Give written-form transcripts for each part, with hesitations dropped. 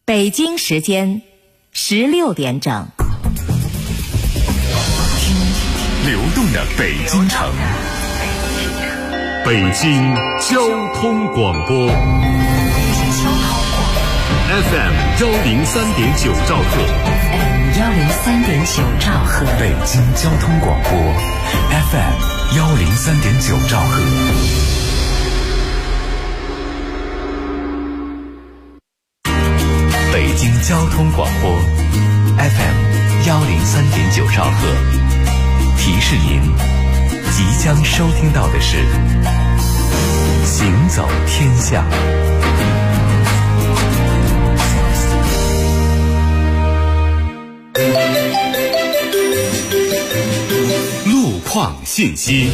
北京时间16点整。 流动的北京城，北京交通广播 FM 103.9兆赫， 103.9兆赫， 北京交通广播 FM 103.9兆赫。北京交通广播 FM 103.9兆赫，提示您即将收听到的是行走天下。路况信息。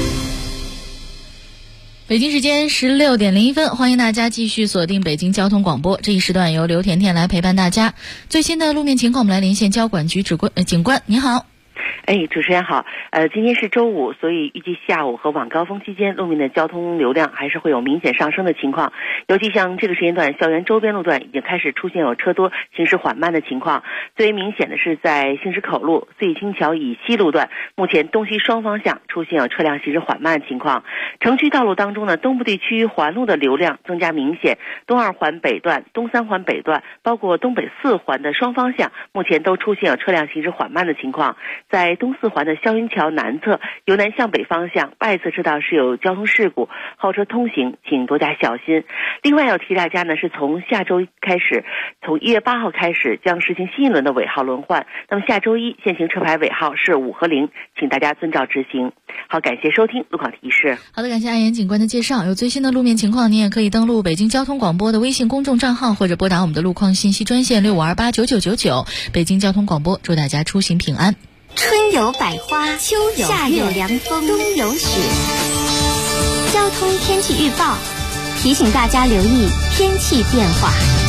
北京时间16点01分，欢迎大家继续锁定北京交通广播。这一时段由刘甜甜来陪伴大家。最新的路面情况，我们来连线交管局警官，您好。 主持人好。今天是周五，所以预计下午和晚高峰期间路面的交通流量还是会有明显上升的情况。尤其像这个时间段，校园周边路段已经开始出现有车多、行驶缓慢的情况。最为明显的是在兴师口路、四季青桥以西路段，目前东西双方向出现有车辆行驶缓慢的情况。城区道路当中呢，东部地区环路的流量增加明显，东二环北段、东三环北段，包括东北四环的双方向，目前都出现有车辆行驶缓慢的情况。在东四环的霄云桥南侧，由南向北方向外侧车道是有交通事故，后车通行请多加小心。另外要提大家呢，是从下周开始，从1月8号开始将实行新一轮的尾号轮换。那么下周一现行车牌尾号是5和0，请大家遵照执行。好，感谢收听路况提示。 好的，感谢安岩警官的介绍。有最新的路面情况，您也可以登录北京交通广播的微信公众账号，或者拨打我们的路况信息专线65289999。北京交通广播，祝大家出行平安。 春有百花，秋有夏有凉风，冬有雪。交通天气预报提醒大家留意天气变化。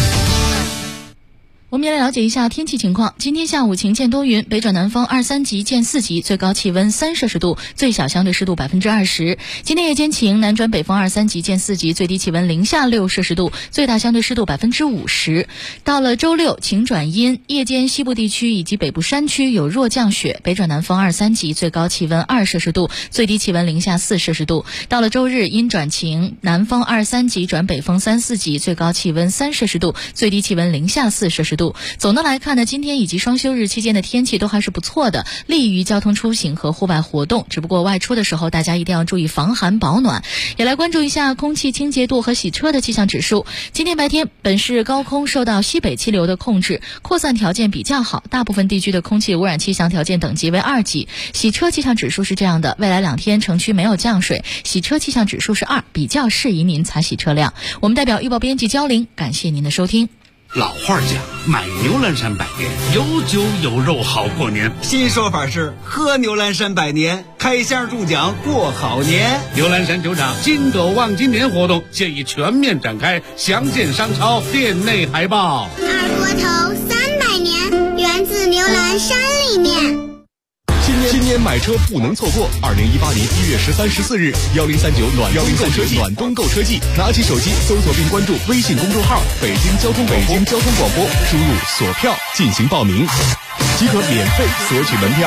我们也来了解一下天气情况。今天下午晴见多云，北转南风2、3级见4级，最高气温3摄氏度，最小相对湿度20%。今天夜间晴，南转北风2、3级见4级，最低气温零下6摄氏度，最大相对湿度50%。到了周六晴转阴，夜间西部地区以及北部山区有弱降雪，北转南风2、3级，最高气温2摄氏度，最低气温零下4摄氏度。到了周日阴转晴，南风2、3级转北风3、4级，最高气温3摄氏度，最低气温零下4摄氏度。总的来看呢，今天以及双休日期间的天气都还是不错的，利于交通出行和户外活动。只不过外出的时候，大家一定要注意防寒保暖。也来关注一下空气清洁度和洗车的气象指数。今天白天，本市高空受到西北气流的控制，扩散条件比较好，大部分地区的空气污染气象条件等级为2级。洗车气象指数是这样的，未来2天城区没有降水，洗车气象指数是2，比较适宜您擦洗车辆。我们代表预报编辑焦玲，感谢您的收听。 老话讲，买牛栏山百年，有酒有肉好过年。 新说法是喝牛栏山百年，开箱中奖过好年。 牛栏山酒厂金狗望金年活动现已全面展开，详见商超店内海报。 二锅头300年，源自牛栏山里面。 新年买车不能错过！2018年1月13、14日，1039暖冬购车季，拿起手机搜索并关注微信公众号“北京交通广播”，输入锁票进行报名，即可免费索取门票。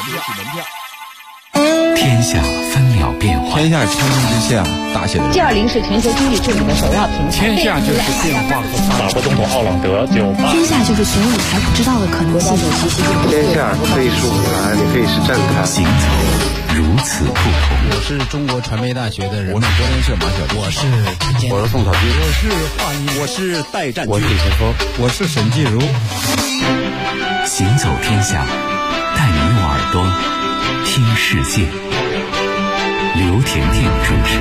天下分秒变化， 天下千军之下，大写的 G20是全球经济治理的首要平台。 天下就是变化和发展。 法国总统奥朗德就天下就是玄武还不知道的可能性。 天下可以是舞台，也可以是站台。 行走如此不同。 我是中国传媒大学的人民国联社马晓光， 我是宋草军， 我是华谊， 我是戴占军， 我是李前锋， 我是沈继如。 行走天下，带你用耳朵听世界。刘甜甜主持。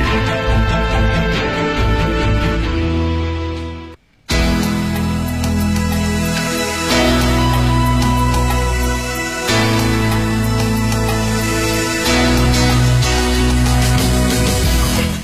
北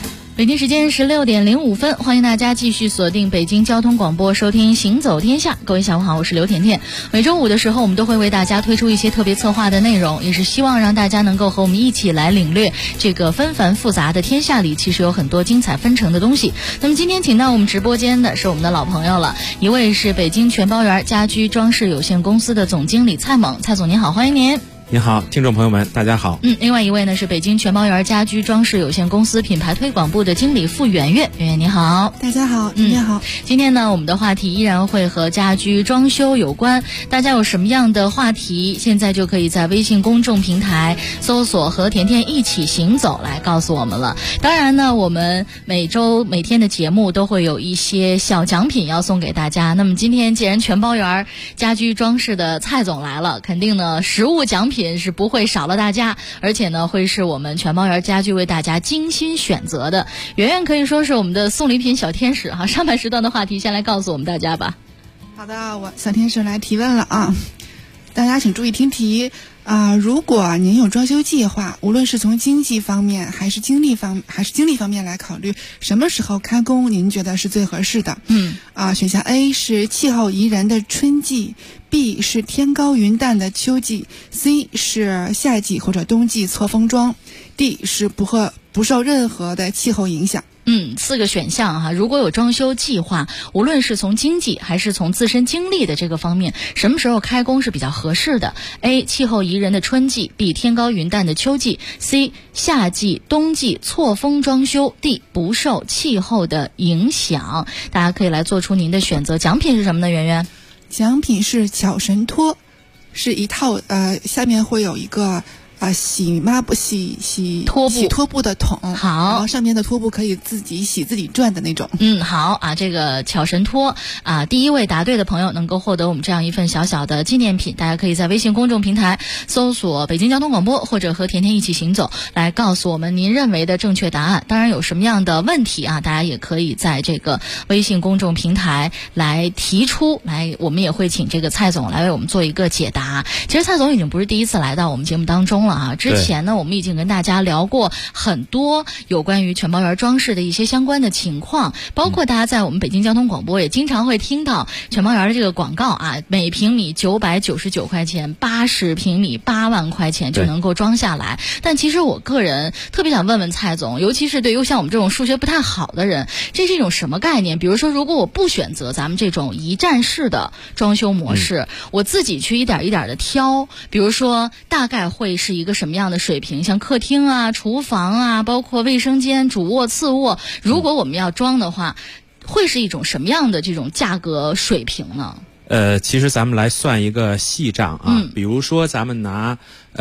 北京时间16:05，欢迎大家继续锁定北京交通广播，收听行走天下。各位下午好，我是刘甜甜。每周五的时候，我们都会为大家推出一些特别策划的内容，也是希望让大家能够和我们一起来领略这个纷繁复杂的天下里，其实有很多精彩纷呈的东西。那么今天请到我们直播间的是我们的老朋友了，一位是北京全包园家居装饰有限公司的总经理蔡猛，蔡总您好，欢迎您。 您好，听众朋友们，大家好。 另外一位呢是北京全包园家居装饰有限公司品牌推广部的经理付圆圆，圆圆你好。 大家好，你好。 今天呢，我们的话题依然会和家居装修有关。大家有什么样的话题，现在就可以在微信公众平台搜索"和甜甜一起行走"来告诉我们了。当然呢，我们每天的节目都会有一些小奖品要送给大家。那么今天既然全包园家居装饰的蔡总来了，肯定呢实物奖品是不会少了大家，而且呢会是我们全包园家居为大家精心选择的。圆圆可以说是我们的送礼品小天使哈。上半时段的话题先来告诉我们大家吧。 好的，我小天使来提问了啊，大家请注意听题如果您有装修计划，无论是从经济方面还是精力方面来考虑，什么时候开工您觉得是最合适的？选项 A 是气候宜人的春季， B 是天高云淡的秋季， C 是夏季或者冬季错峰装， D 是不受任何的气候影响。 4个选项哈。如果有装修计划，无论是从经济还是从自身经历的这个方面，什么时候开工是比较合适的？ A 气候宜人的春季， B 天高云淡的秋季， C 夏季冬季错峰装修， D 不受气候的影响。大家可以来做出您的选择。奖品是什么呢？圆圆？ 奖品是巧神拖，是一套下面会有一个洗拖布的桶， 好， 然后上面的拖布可以自己洗自己转的那种。 好这个巧神拖第一位答对的朋友能够获得我们这样一份小小的纪念品。大家可以在微信公众平台搜索北京交通广播或者和甜甜一起行走，来告诉我们您认为的正确答案。当然有什么样的问题大家也可以在这个微信公众平台来提出来，我们也会请这个蔡总来为我们做一个解答。其实蔡总已经不是第一次来到我们节目当中了之前呢我们已经跟大家聊过很多有关于全包园装饰的一些相关的情况，包括大家在我们北京交通广播也经常会听到全包园的这个广告每平米999块钱，80平米8万块钱就能够装下来。但其实我个人特别想问问蔡总，尤其是对于像我们这种数学不太好的人，这是一种什么概念？比如说如果我不选择咱们这种一站式的装修模式，我自己去一点一点的挑，比如说大概会是一个什么样的水平，像客厅厨房包括卫生间、主卧、次卧，如果我们要装的话，会是一种什么样的这种价格水平呢？ 其实咱们来算一个细账比如说咱们拿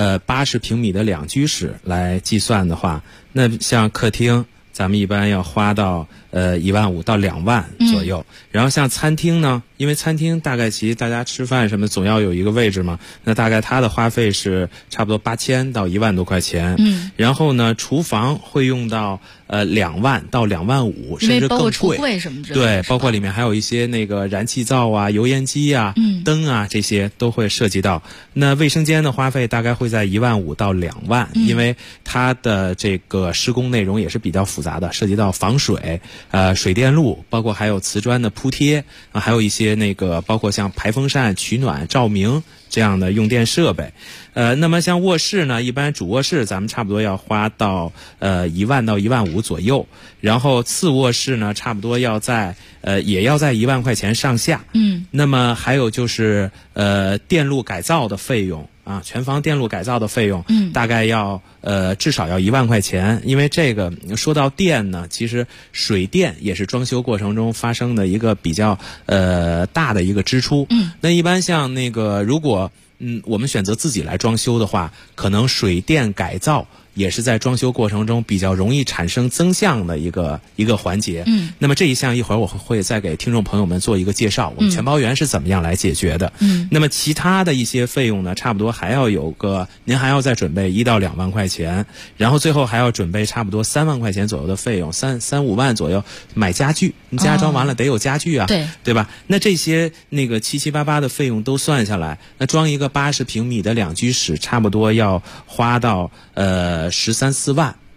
80平米的两居室来计算的话，那像客厅咱们一般要花到1万5到2万左右，然后像餐厅呢，因为餐厅大概其实大家吃饭什么总要有一个位置嘛，那大概它的花费是差不多8000到1万多块钱。然后呢，厨房会用到2万到2万5，甚至更贵，因为包括橱柜什么之类的。对，包括里面还有一些那个燃气灶油烟机灯这些都会涉及到。那卫生间的花费大概会在1万5到2万，因为它的这个施工内容也是比较复杂的，涉及到防水、水电路，包括还有瓷砖的铺贴还有一些那个包括像排风扇、取暖、照明这样的用电设备。那么像卧室呢，一般主卧室咱们差不多要花到1万到1万5左右，然后次卧室呢差不多要在也要在1万块钱上下。那么还有就是电路改造的费用全房电路改造的费用大概要至少要1万块钱。因为这个说到电呢，其实水电也是装修过程中发生的一个比较大的一个支出。那一般像那个如果我们选择自己来装修的话，可能水电改造也是在装修过程中比较容易产生增项的一个环节。那么这一项一会儿我会再给听众朋友们做一个介绍，我们全包园是怎么样来解决的。那么其他的一些费用呢，差不多还要有个，您还要再准备1到2万块钱，然后最后还要准备差不多3万块钱左右的费用，3-5万左右买家具，你家装完了得有家具对吧？那这些那个七七八八的费用都算下来，那装一个80平米的两居室差不多要花到13-14万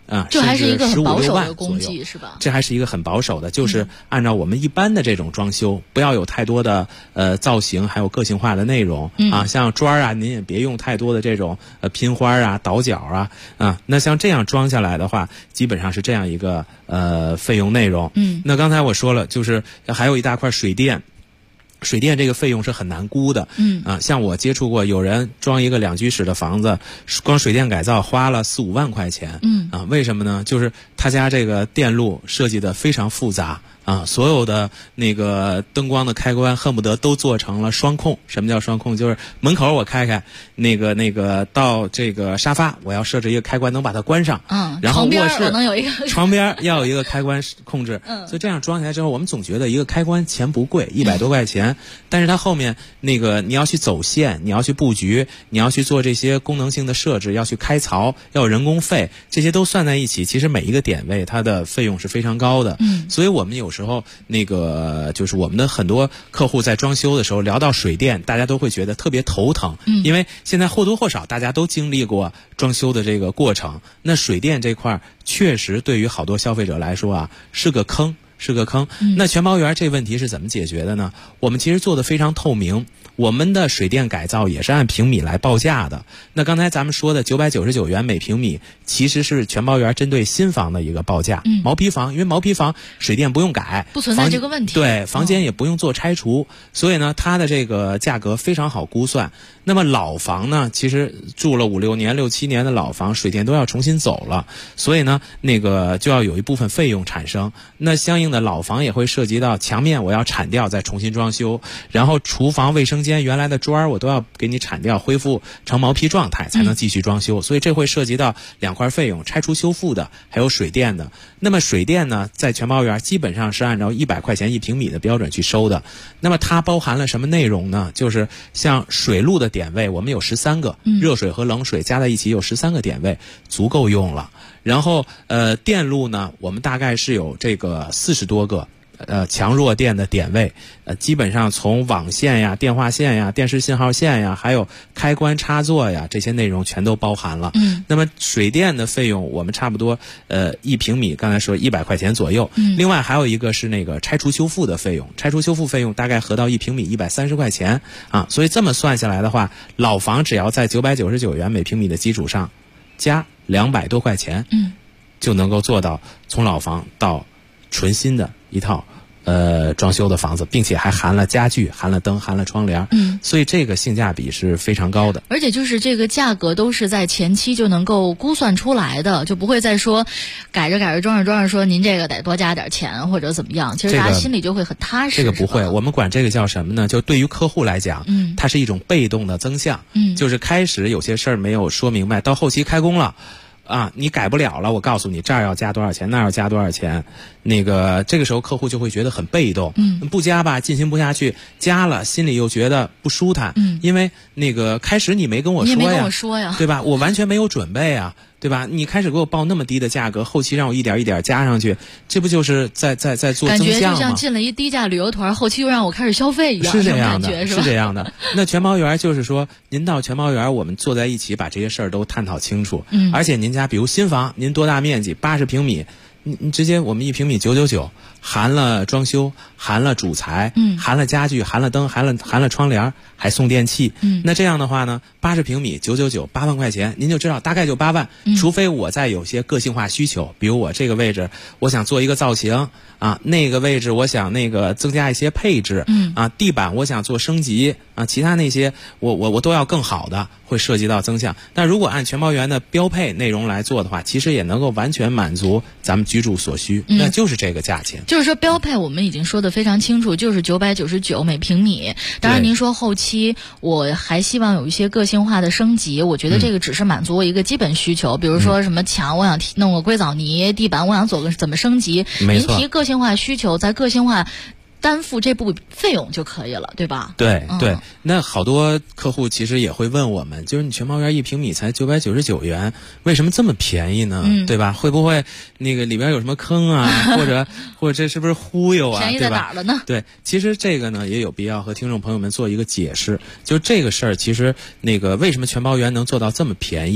这还是一个很保守的工计是吧？ 这还是一个很保守的，就是按照我们一般的这种装修，不要有太多的造型，还有个性化的内容啊，像砖啊，您也别用太多的这种拼花啊、倒角啊，那像这样装下来的话，基本上是这样一个费用内容。那刚才我说了，就是还有一大块水电。水电这个费用是很难估的，像我接触过，有人装一个2居室的房子，光水电改造花了4-5万块钱，为什么呢？就是他家这个电路设计的非常复杂。所有的那个灯光的开关恨不得都做成了双控。什么叫双控？就是门口我开，那个到这个沙发我要设置一个开关能把它关上，然后卧室能有一个床边要有一个开关控制，所以这样装起来之后，我们总觉得一个开关钱不贵，100多块钱，但是它后面那个你要去走线，你要去布局，你要去做这些功能性的设置，要去开槽，要有人工费，这些都算在一起，其实每一个点位它的费用是非常高的，所以我们有时候那个就是我们的很多客户在装修的时候聊到水电，大家都会觉得特别头疼，因为现在或多或少大家都经历过装修的这个过程，那水电这块确实对于好多消费者来说是个坑。那全包园这问题是怎么解决的呢？我们其实做的非常透明，我们的水电改造也是按平米来报价的。那刚才咱们说的999元每平米，其实是全包园针对新房的一个报价。毛坯房，因为毛坯房水电不用改， 不存在这个问题。 对，房间也不用做拆除，所以呢，它的这个价格非常好估算。那么老房呢，其实住了5-6年、6-7年的老房，水电都要重新走了，所以呢，那个就要有一部分费用产生。那相应的老房也会涉及到墙面我要铲掉再重新装修，然后厨房卫生间原来的砖我都要给你铲掉，恢复成毛坯状态才能继续装修，所以这会涉及到2块费用，拆除修复的还有水电的。那么水电呢，在全包园基本上是按照100块钱1平米的标准去收的。那么它包含了什么内容呢？就是像水路的点位，我们有13个，热水和冷水加在一起有13个点位，足够用了。然后电路呢，我们大概是有这个40多个强弱电的点位，基本上从网线呀、电话线呀、电视信号线呀，还有开关插座呀，这些内容全都包含了。那么水电的费用我们差不多1平米刚才说100块钱左右。另外还有一个是那个拆除修复的费用，拆除修复费用大概合到1平米130块钱所以这么算下来的话，老房只要在999元每平米的基础上加200多块钱，就能够做到从老房到纯新的一套装修的房子，并且还含了家具、含了灯、含了窗帘，所以这个性价比是非常高的。 而且就是这个价格都是在前期就能够估算出来的，就不会再说改着装着说您这个得多加点钱或者怎么样，其实大家心里就会很踏实。 这个不会，我们管这个叫什么呢？就对于客户来讲，它是一种被动的增项，就是开始有些事儿没有说明白，到后期开工了。你改不了了，我告诉你这儿要加多少钱，那儿要加多少钱，那个这个时候客户就会觉得很被动，不加吧进行不下去，加了心里又觉得不舒坦，因为那个开始你没跟我说呀，对吧？我完全没有准备啊，对吧？你开始给我报那么低的价格，后期让我一点一点加上去，这不就是在做增项吗？ 感觉就像进了一低价旅游团，后期又让我开始消费一样， 是这样的， 是这样的。那全包园就是说，您到全包园，我们坐在一起把这些事儿都探讨清楚，而且您家比如新房，您多大面积，80平米。你直接我们1平米999，含了装修，含了主材，含了家具，含了灯，含了窗帘，还送电器。那这样的话呢，80平米999，8万块钱，您就知道大概就8万。除非我再有些个性化需求，比如我这个位置我想做一个造型那个位置我想那个增加一些配置地板我想做升级其他那些我都要更好的，会涉及到增项。但如果按全包园的标配内容来做的话，其实也能够完全满足咱们居住所需，那就是这个价钱。 就是说标配我们已经说得非常清楚，就是999每平米。当然您说后期我还希望有一些个性化的升级，我觉得这个只是满足我一个基本需求，比如说什么墙我想弄个硅藻泥，地板我想做个怎么升级，您提个性化需求，在个性化担负这部费用就可以了，对吧？ 对对，那好多客户其实也会问我们，就是你全包园1平米才999元，为什么这么便宜呢？对吧？会不会那个里边有什么坑或者这是不是忽悠便宜在哪儿了呢？ 对，其实这个呢也有必要和听众朋友们做一个解释，就是这个事儿其实那个为什么全包园能做到这么便宜？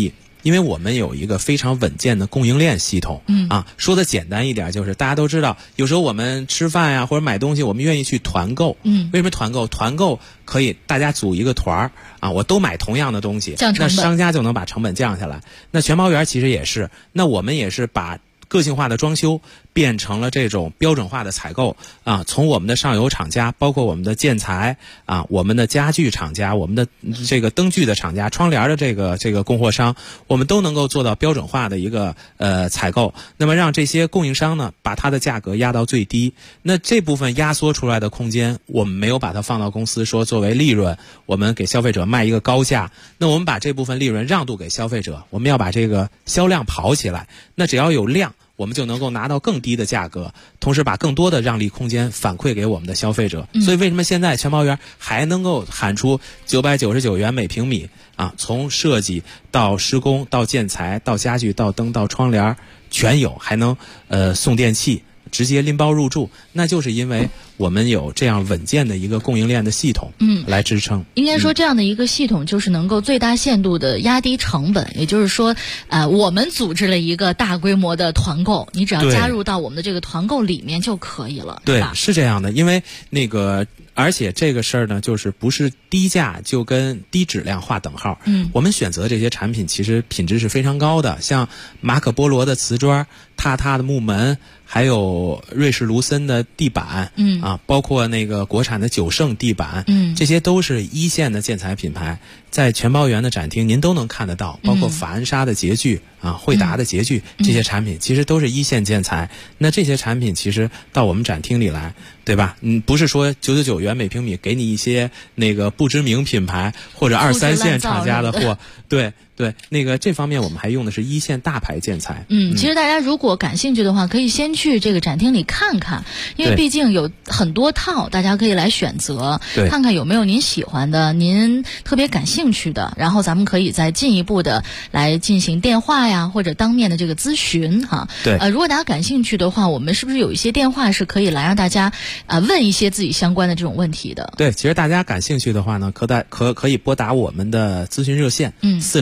因为我们有一个非常稳健的供应链系统。说的简单一点，就是大家都知道，有时候我们吃饭呀或者买东西，我们愿意去团购。为什么团购？团购可以大家组一个团儿啊，我都买同样的东西，那商家就能把成本降下来。那全包园其实也是，那我们也是把个性化的装修变成了这种标准化的采购啊，从我们的上游厂家，包括我们的建材啊，我们的家具厂家，我们的这个灯具的厂家，窗帘的这个供货商，我们都能够做到标准化的一个采购。那么让这些供应商呢，把它的价格压到最低。那这部分压缩出来的空间，我们没有把它放到公司说作为利润，我们给消费者卖一个高价。那我们把这部分利润让渡给消费者，我们要把这个销量跑起来。那只要有量，我们就能够拿到更低的价格，同时把更多的让利空间反馈给我们的消费者。所以为什么现在全包园还能够喊出999元每平米啊？从设计到施工到建材到家具到灯到窗帘全有，还能送电器，直接拎包入住，那就是因为我们有这样稳健的一个供应链的系统，来支撑。 应该说这样的一个系统就是能够最大限度的压低成本，也就是说，我们组织了一个大规模的团购，你只要加入到我们的这个团购里面就可以了。 对，是这样的，因为而且这个事儿呢，就是不是低价就跟低质量划等号。我们选择这些产品其实品质是非常高的，像马可波罗的瓷砖、榻榻的木门，还有瑞士卢森的地板，包括那个国产的九盛地板，这些都是一线的建材品牌，在全包园的展厅您都能看得到，包括法恩莎的洁具惠达的洁具，这些产品其实都是一线建材。那这些产品其实到我们展厅里来，对吧？不是说999元每平米给你一些那个不知名品牌或者2、3线厂家的货，对。这方面我们还用的是一线大牌建材。 其实大家如果感兴趣的话，可以先去这个展厅里看看，因为毕竟有很多套，大家可以来选择，看看有没有您喜欢的、您特别感兴趣的，然后咱们可以再进一步的来进行电话呀，或者当面的这个咨询哈。如果大家感兴趣的话，我们是不是有一些电话是可以来让大家问一些自己相关的这种问题的？ 对，其实大家感兴趣的话呢，可以拨打我们的咨询热线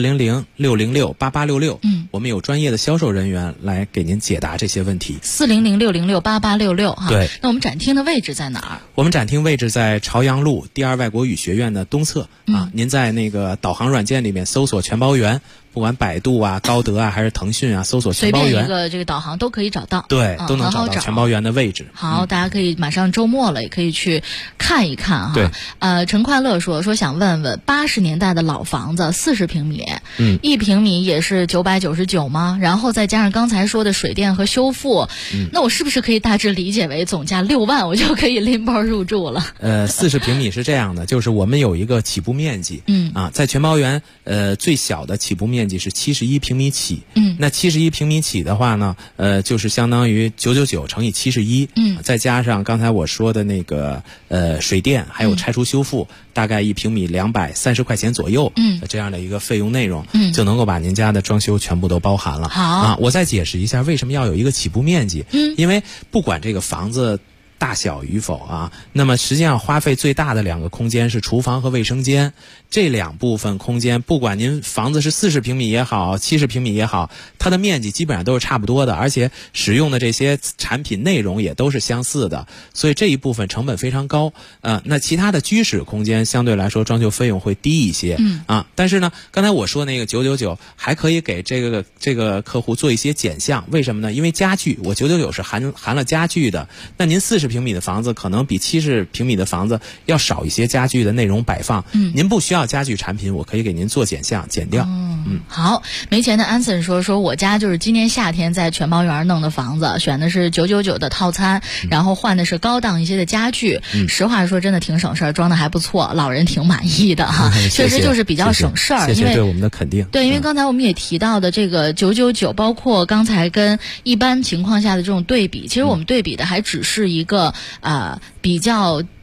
400-606-8866，我们有专业的销售人员来给您解答这些问题。 400-606-8866哈。 对。 那我们展厅的位置在哪儿？ 我们展厅位置在朝阳路第2外国语学院的东侧您在那个导航软件里面搜索全包园，不管百度啊、高德啊还是腾讯啊，搜索全包园， 随便一个这个导航都可以找到。 对，都能找到全包园的位置。 好，大家可以马上周末了，也可以去看一看哈。 对。 陈快乐说想问问，80年代的老房子40平米，1平米也是999吗？然后再加上刚才说的水电和修复，那我是不是可以大致理解为总价6万，我就可以拎包入住了 ？40平米是这样的，就是我们有一个起步面积，在全包园最小的起步面积是71平米起，那71平米起的话呢，就是相当于999乘以71，再加上刚才我说的那个水电还有拆除修复，大概1平米230块钱左右，这样的一个费用内容，就能够把您家的装修全部都包含了。 好， 我再解释一下为什么要有一个起步面积，因为不管这个房子大小与否啊，那么实际上花费最大的2个空间是厨房和卫生间。这2部分空间，不管您房子是40平米也好，70平米也好，它的面积基本上都是差不多的，而且使用的这些产品内容也都是相似的，所以这一部分成本非常高。那其他的居室空间相对来说装修费用会低一些。但是呢，刚才我说那个999还可以给这个客户做一些减项，为什么呢？因为家具我999是含了家具的，那您40平米的房子可能比70平米的房子要少一些家具的内容摆放，您不需要家具产品，我可以给您做减项减掉。 好，没钱的安森说我家就是今年夏天在全包园弄的房子，选的是999的套餐，然后换的是高档一些的家具。实话说真的挺省事儿，装的还不错，老人挺满意的哈。确实就是比较省事儿。 谢谢对我们的肯定。 对，因为刚才我们也提到的这个999，包括刚才跟一般情况下的这种对比，其实我们对比的还只是一个比较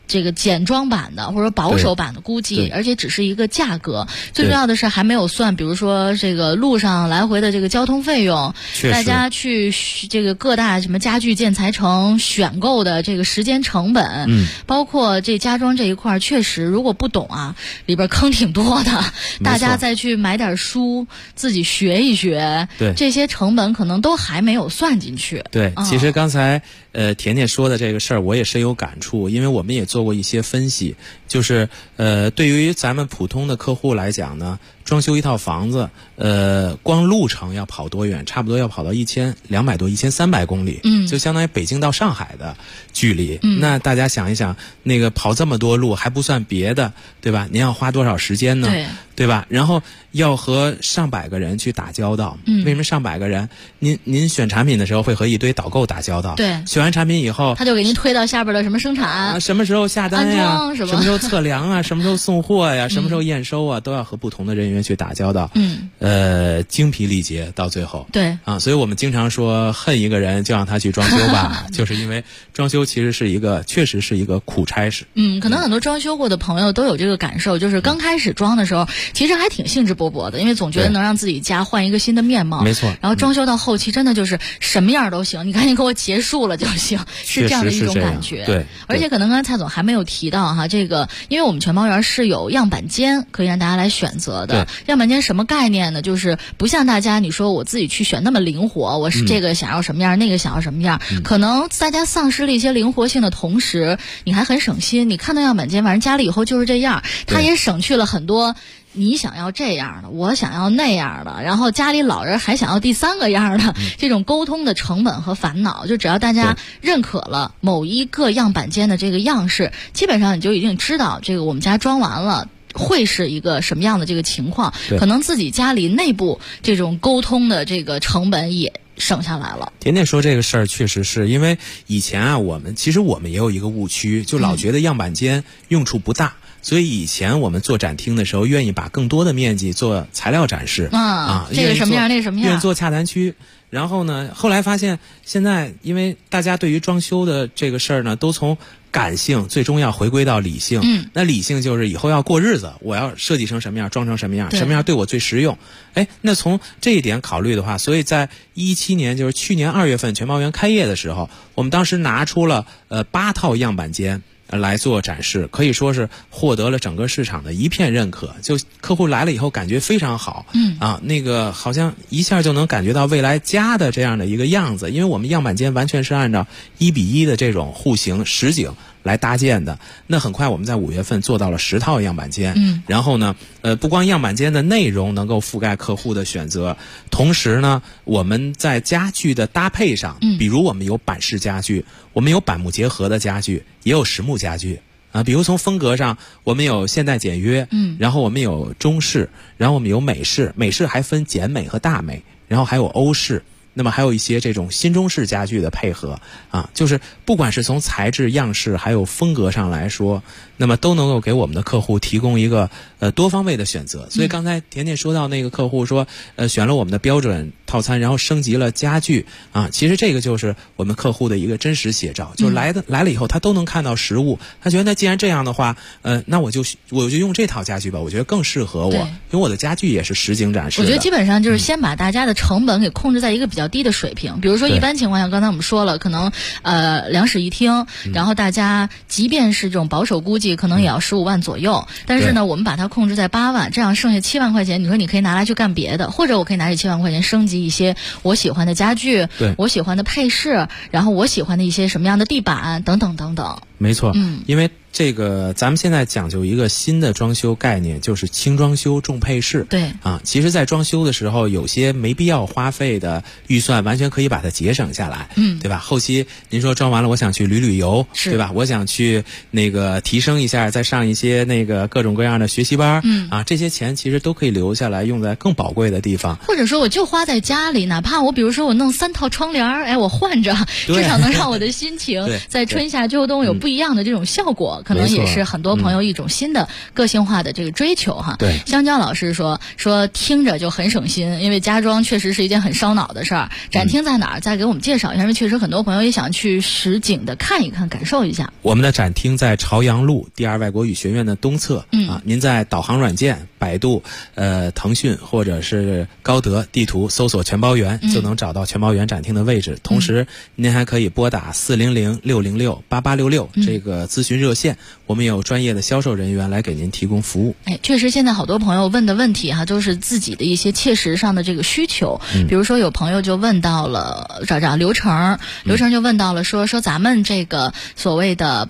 这个简装版的或者保守版的估计，而且只是一个价格。最重要的是还没有算，比如说这个路上来回的这个交通费用，大家去这个各大什么家具建材城选购的这个时间成本，包括这家装这一块，确实如果不懂啊，里边坑挺多的。大家再去买点书，自己学一学， 对， 这些成本可能都还没有算进去。 对，其实刚才甜甜说的这个事儿，我也深有感触，因为我们也做过一些分析，就是对于咱们普通的客户来讲呢，装修一套房子，光路程要跑多远？差不多要跑到1200多、1300公里，就相当于北京到上海的距离。那大家想一想，那个跑这么多路还不算别的，对吧？您要花多少时间呢？对吧？然后要和上百个人去打交道。为什么上百个人？您选产品的时候会和一堆导购打交道。 对， 选完产品以后， 他就给您推到下边的什么生产， 什么时候下单呀？ 什么时候测量啊？什么时候送货呀？什么时候验收啊？都要和不同的人员去打交道。精疲力竭到最后。 对啊，所以我们经常说，恨一个人就让他去装修吧，就是因为装修其实确实是一个苦差事。 可能很多装修过的朋友都有这个感受，就是刚开始装的时候，其实还挺兴致勃勃的，因为总觉得能让自己家换一个新的面貌。 没错。 然后装修到后期，真的就是什么样都行，你赶紧给我结束了就行，是这样的一种感觉。 对。 而且可能刚才蔡总还没有提到哈，这个因为我们全包园是有样板间可以让大家来选择的。样板间什么概念呢？就是不像大家你说我自己去选那么灵活，我是这个想要什么样，那个想要什么样，可能大家丧失了一些灵活性的同时，你还很省心。你看到样板间，反正家里以后就是这样，它也省去了很多你想要这样的，我想要那样的，然后家里老人还想要第三个样的，这种沟通的成本和烦恼，就只要大家认可了某一个样板间的这个样式，基本上你就已经知道这个我们家装完了会是一个什么样的这个情况，可能自己家里内部这种沟通的这个成本也省下来了。 甜甜说这个事儿确实是因为以前啊，我们也有一个误区，就老觉得样板间用处不大。所以以前我们做展厅的时候，愿意把更多的面积做材料展示这个什么样，那个什么样， 愿意做洽谈区。然后呢，后来发现现在因为大家对于装修的这个事儿呢，都从感性最终要回归到理性。那理性就是以后要过日子，我要设计成什么样，装成什么样，什么样对我最实用。那从这一点考虑的话，所以在2017年，就是去年2月份全包园开业的时候，我们当时拿出了8套样板间来做展示，可以说是获得了整个市场的一片认可。就客户来了以后感觉非常好，那个好像一下就能感觉到未来家的这样的一个样子，因为我们样板间完全是按照1:1的这种户型实景来搭建的。那很快我们在5月份做到了10套样板间，然后呢不光样板间的内容能够覆盖客户的选择，同时呢我们在家具的搭配上，比如我们有板式家具，我们有板木结合的家具，也有实木家具比如从风格上我们有现代简约，然后我们有中式，然后我们有美式，美式还分简美和大美，然后还有欧式，那么还有一些这种新中式家具的配合就是不管是从材质、样式还有风格上来说，那么都能够给我们的客户提供一个多方位的选择。所以刚才甜甜说到那个客户说选了我们的标准套餐，然后升级了家具其实这个就是我们客户的一个真实写照，就是来了以后他都能看到实物，他觉得那既然这样的话那我就用这套家具吧，我觉得更适合我，因为我的家具也是实景展示的。 我觉得基本上就是先把大家的成本给控制在一个比较低的水平。比如说一般情况下，刚才我们说了，可能2室1厅，然后大家即便是这种保守估计可能也要15万左右，但是呢我们把它控制在8万，这样剩下7万块钱，你说你可以拿来去干别的，或者我可以拿这7万块钱升级一些我喜欢的家具，我喜欢的配饰，然后我喜欢的一些什么样的地板等等等等。 没错，因为这个咱们现在讲究一个新的装修概念，就是轻装修重配饰。 对其实在装修的时候，有些没必要花费的预算完全可以把它节省下来，对吧？后期您说装完了我想去旅游，对吧？我想去那个提升一下，再上一些那个各种各样的学习班，这些钱其实都可以留下来用在更宝贵的地方， 或者说我就花在家里，哪怕我比如说我弄3套窗帘，我换着，至少能让我的心情在春夏秋冬有不一样的这种效果。 错，可能也是很多朋友一种新的个性化的这个追求哈。 对， 香蕉老师说听着就很省心，因为家装确实是一件很烧脑的事儿。展厅在哪儿？再给我们介绍一下，因为确实很多朋友也想去实景的看一看，感受一下。 我们的展厅在朝阳路第2外国语学院的东侧。您在导航软件百度、腾讯或者是高德地图搜索全包园，就能找到全包园展厅的位置。同时，您还可以拨打400-606-8866这个咨询热线，我们有专业的销售人员来给您提供服务。 确实现在好多朋友问的问题都是自己的一些切实上的这个需求。比如说有朋友就问到了找刘成就问到了说咱们这个所谓的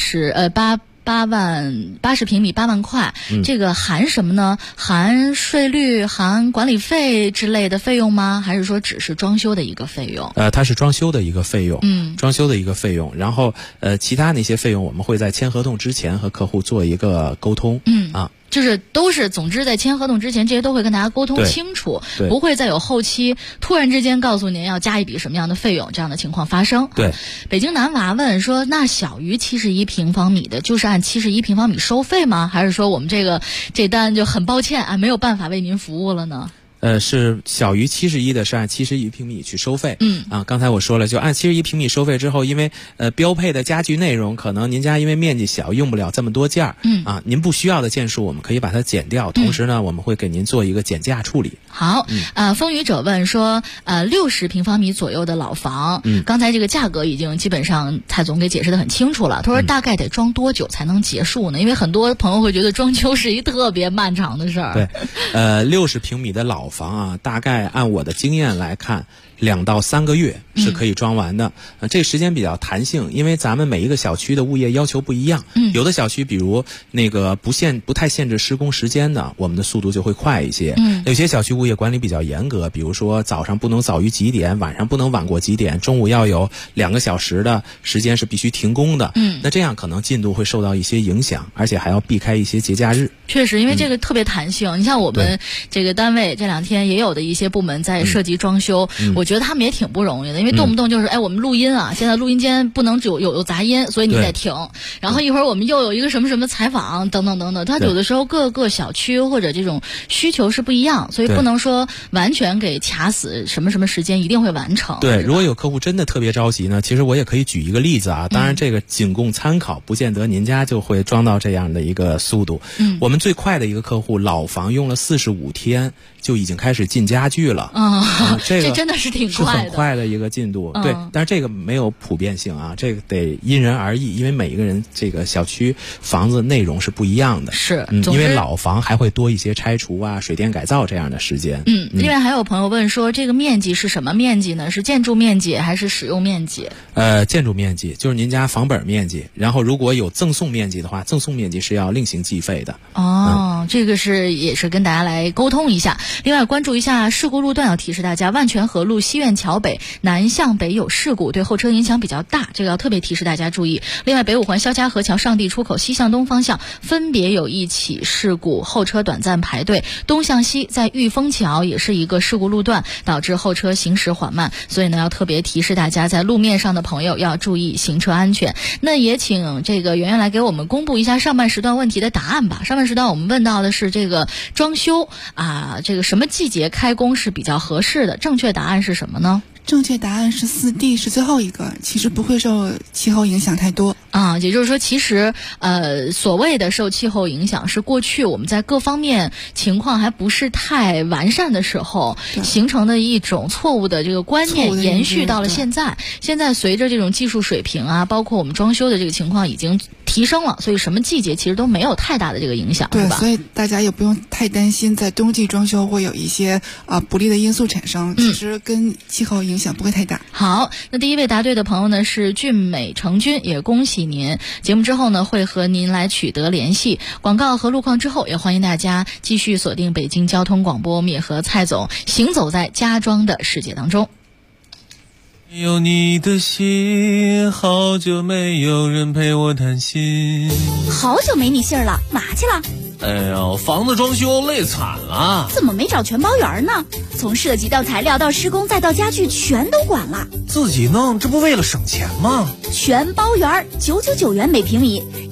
80平米8万块，这个含什么呢？含税率、含管理费之类的费用吗？还是说只是装修的一个费用？ 它是装修的一个费用，装修的一个费用。然后其他那些费用我们会在签合同之前和客户做一个沟通。 就是总之在签合同之前，这些都会跟大家沟通清楚，不会再有后期突然之间告诉您要加一笔什么样的费用这样的情况发生。 对， 北京男娃问说，那小于71平方米的，就是按71平方米收费吗？还是说我们这单就很抱歉没有办法为您服务了呢？ 是小于71的是按71平米去收费。刚才我说了，就按71平米收费之后，因为标配的家具内容可能您家因为面积小用不了这么多件您不需要的件数我们可以把它减掉，同时呢我们会给您做一个减价处理。 好，风雨者问说60平方米左右的老房，刚才这个价格已经基本上蔡总给解释得很清楚了。他说大概得装多久才能结束呢？因为很多朋友会觉得装修是一特别漫长的事儿。 对，60平米的老房大概按我的经验来看，2到3个月是可以装完的。这个时间比较弹性，因为咱们每一个小区的物业要求不一样。有的小区比如那个不太限制施工时间的，我们的速度就会快一些。有些小区物业管理比较严格，比如说早上不能早于几点，晚上不能晚过几点，中午要有2个小时的时间是必须停工的。那这样可能进度会受到一些影响，而且还要避开一些节假日。 确实，因为这个特别弹性。你像我们这个单位这2天也有的一些部门在涉及装修，我觉得他们也挺不容易的，因为动不动就是我们录音现在录音间不能有杂音，所以你得停。然后一会儿我们又有一个什么什么采访等等等等，它有的时候各个小区或者这种需求是不一样，所以不能说完全给卡死什么什么时间一定会完成。 对，如果有客户真的特别着急呢，其实我也可以举一个例子当然这个仅供参考，不见得您家就会装到这样的一个速度。我们最快的一个客户老房用了45天就已经开始进家具了。这真的是挺快的， 是很快的一个进度。对，但是这个没有普遍性这个得因人而异，因为每一个人这个小区房子内容是不一样的。 是， 因为老房还会多一些拆除水电改造这样的时间。 另外还有朋友问说，这个面积是什么面积呢？是建筑面积还是使用面积？ 建筑面积就是您家房本面积，然后如果有赠送面积的话，赠送面积是要另行计费的。 这个也是跟大家来沟通一下。另外关注一下事故路段，要提示大家，万泉河路西苑桥北南向北有事故，对后车影响比较大，这个要特别提示大家注意。另外北五环肖家河桥上地出口西向东方向分别有1起事故，后车短暂排队，东向西在玉峰桥也是一个事故路段，导致后车行驶缓慢，所以呢要特别提示大家，在路面上的朋友要注意行车安全。那也请这个圆圆来给我们公布一下上半时段问题的答案吧。上半时段我们问到的是这个装修这个什么季节开工是比较合适的，正确答案是什么呢？ 正确答案是4D，是最后一个，其实不会受气候影响太多也就是说其实所谓的受气候影响是过去我们在各方面情况还不是太完善的时候形成的一种错误的这个观念，延续到了现在。现在随着这种技术水平包括我们装修的这个情况已经提升了，所以什么季节其实都没有太大的这个影响， 对是吧？ 所以大家也不用太担心在冬季装修会有一些不利的因素产生，其实跟气候影响不会太大。 好，那第一位答对的朋友呢是俊美成军，也恭喜您。节目之后呢会和您来取得联系。广告和路况之后，也欢迎大家继续锁定北京交通广播，我们也和蔡总行走在家装的世界当中。 有你的心，好久没有人陪我谈心。 好久没你信儿了，嘛去了？ 哎呦，房子装修累惨了。 怎么没找全包园呢？从设计到材料到施工再到家具全都管了。 自己弄，这不为了省钱吗？ 全包园，999元每平米，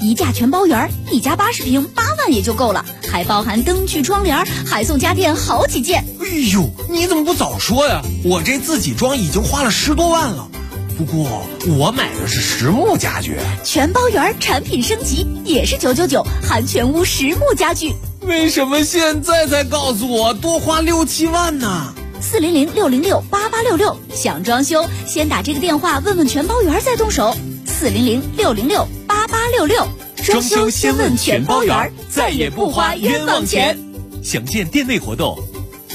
一价全包圆，一家80平8万也就够了，还包含灯具、窗帘，还送家电好几件。 哎呦，你怎么不早说呀？我这自己装已经花了10多万了。不过我买的是实木家具， 全包圆产品升级也是999，含全屋实木家具。 为什么现在才告诉我多花6、7万呢 ？400-606-8866，想装修先打这个电话问问全包圆再动手。400-606-8866， 装修先问全包圆，再也不花冤枉钱。详见店内活动。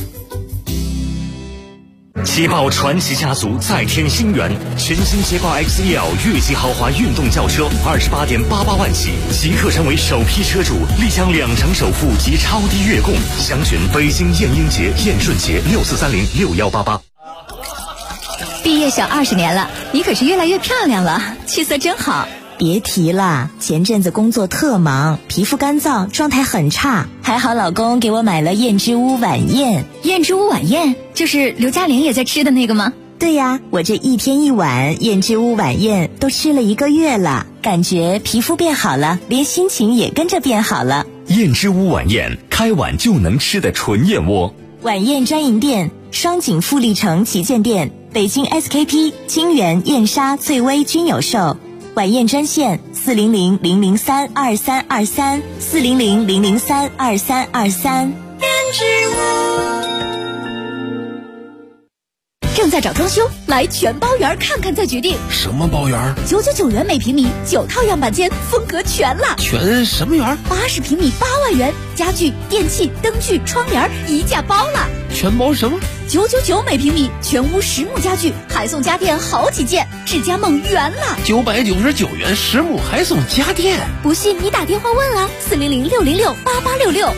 捷豹传奇家族再添新元，全新捷豹 XEL 越级豪华运动轿车28.88万起，即刻成为首批车主，立享2成首付及超低月供。详询北京燕英捷、燕顺捷64306188。 毕业小20年了，你可是越来越漂亮了，气色真好。 别提了，前阵子工作特忙，皮肤干燥，状态很差，还好老公给我买了燕之屋晚宴。 燕之屋晚宴就是刘嘉玲也在吃的那个吗？ 对呀，我这1天1碗燕之屋晚宴都吃了1个月了，感觉皮肤变好了，连心情也跟着变好了。 燕之屋晚宴，开碗就能吃的纯燕窝。 晚宴专营店：双井富力城旗舰店、北京 SKP、清源、燕莎、翠微均有售。晚宴专线400-003-2323 400-003-2323。 正在找装修，来全包圆看看再决定。 什么包圆 ？999元每平米，9套样板间，风格全了。 全什么圆 ？80平米8万元，家具、电器、灯具、窗帘一价包了。 全包什么 ？999每平米，全屋实木家具，还送家电好几件，智家梦圆了。 999元实木还送家电， 不信你打电话问啊，400-606-8866。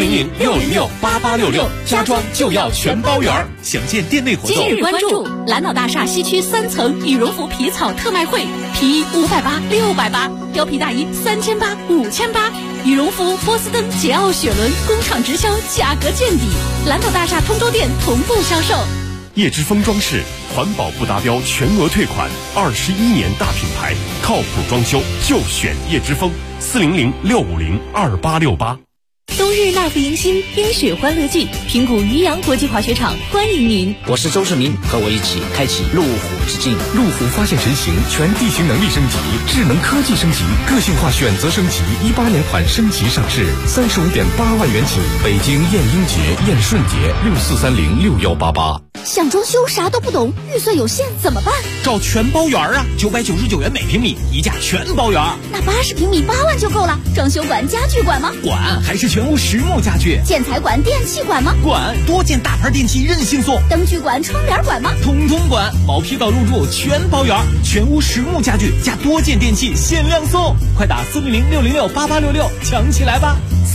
400-606-8866，家装就要全包圆。详见店内活动。 今日关注蓝岛大厦西区3层羽绒服皮草特卖会，皮衣580、680，貂皮大衣3800、5800，羽绒服、波司登、捷奥雪伦工厂直销，价格见底。蓝岛大厦通州店同步销售。 叶之峰装饰，环保不达标全额退款，21年大品牌，靠谱装修就选叶之峰。400-650-2868。 冬日纳福迎新，冰雪欢乐季，平谷渔阳国际滑雪场欢迎您。 我是周世民，和我一起开启路虎之境。 路虎发现神行，全地形能力升级，智能科技升级，个性化选择升级，18年款升级上市，35.8万元起。北京燕英捷、燕顺捷64306188。 想装修啥都不懂，预算有限怎么办？ 找全包圆啊，999元每平米，一价全包圆。 那80平米8万就够了。装修管、家具管吗？ 管，还是全屋实木家具。 建材管、电器管吗？ 管，多件大牌电器任性送。 灯具管、窗帘管吗？ 统统管，毛坯到入住全包圆，全屋实木家具加多件电器限量送，快打400-606-8866，抢起来吧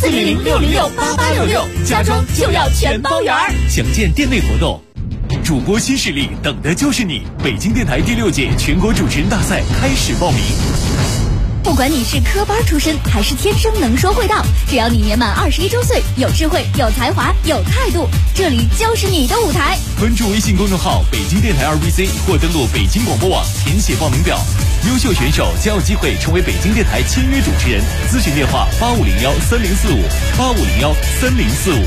！400-606-8866，家装就要全包圆。 详见店内活动。主播新势力，等的就是你！北京电台第6届全国主持人大赛开始报名。 不管你是科班出身还是天生能说会道，只要你年满21周岁，有智慧、有才华、有态度，这里就是你的舞台。 关注微信公众号北京电台2BC 或登录北京广播网填写报名表，优秀选手将有机会成为北京电台签约主持人。咨询电话8501-3045 8501-3045。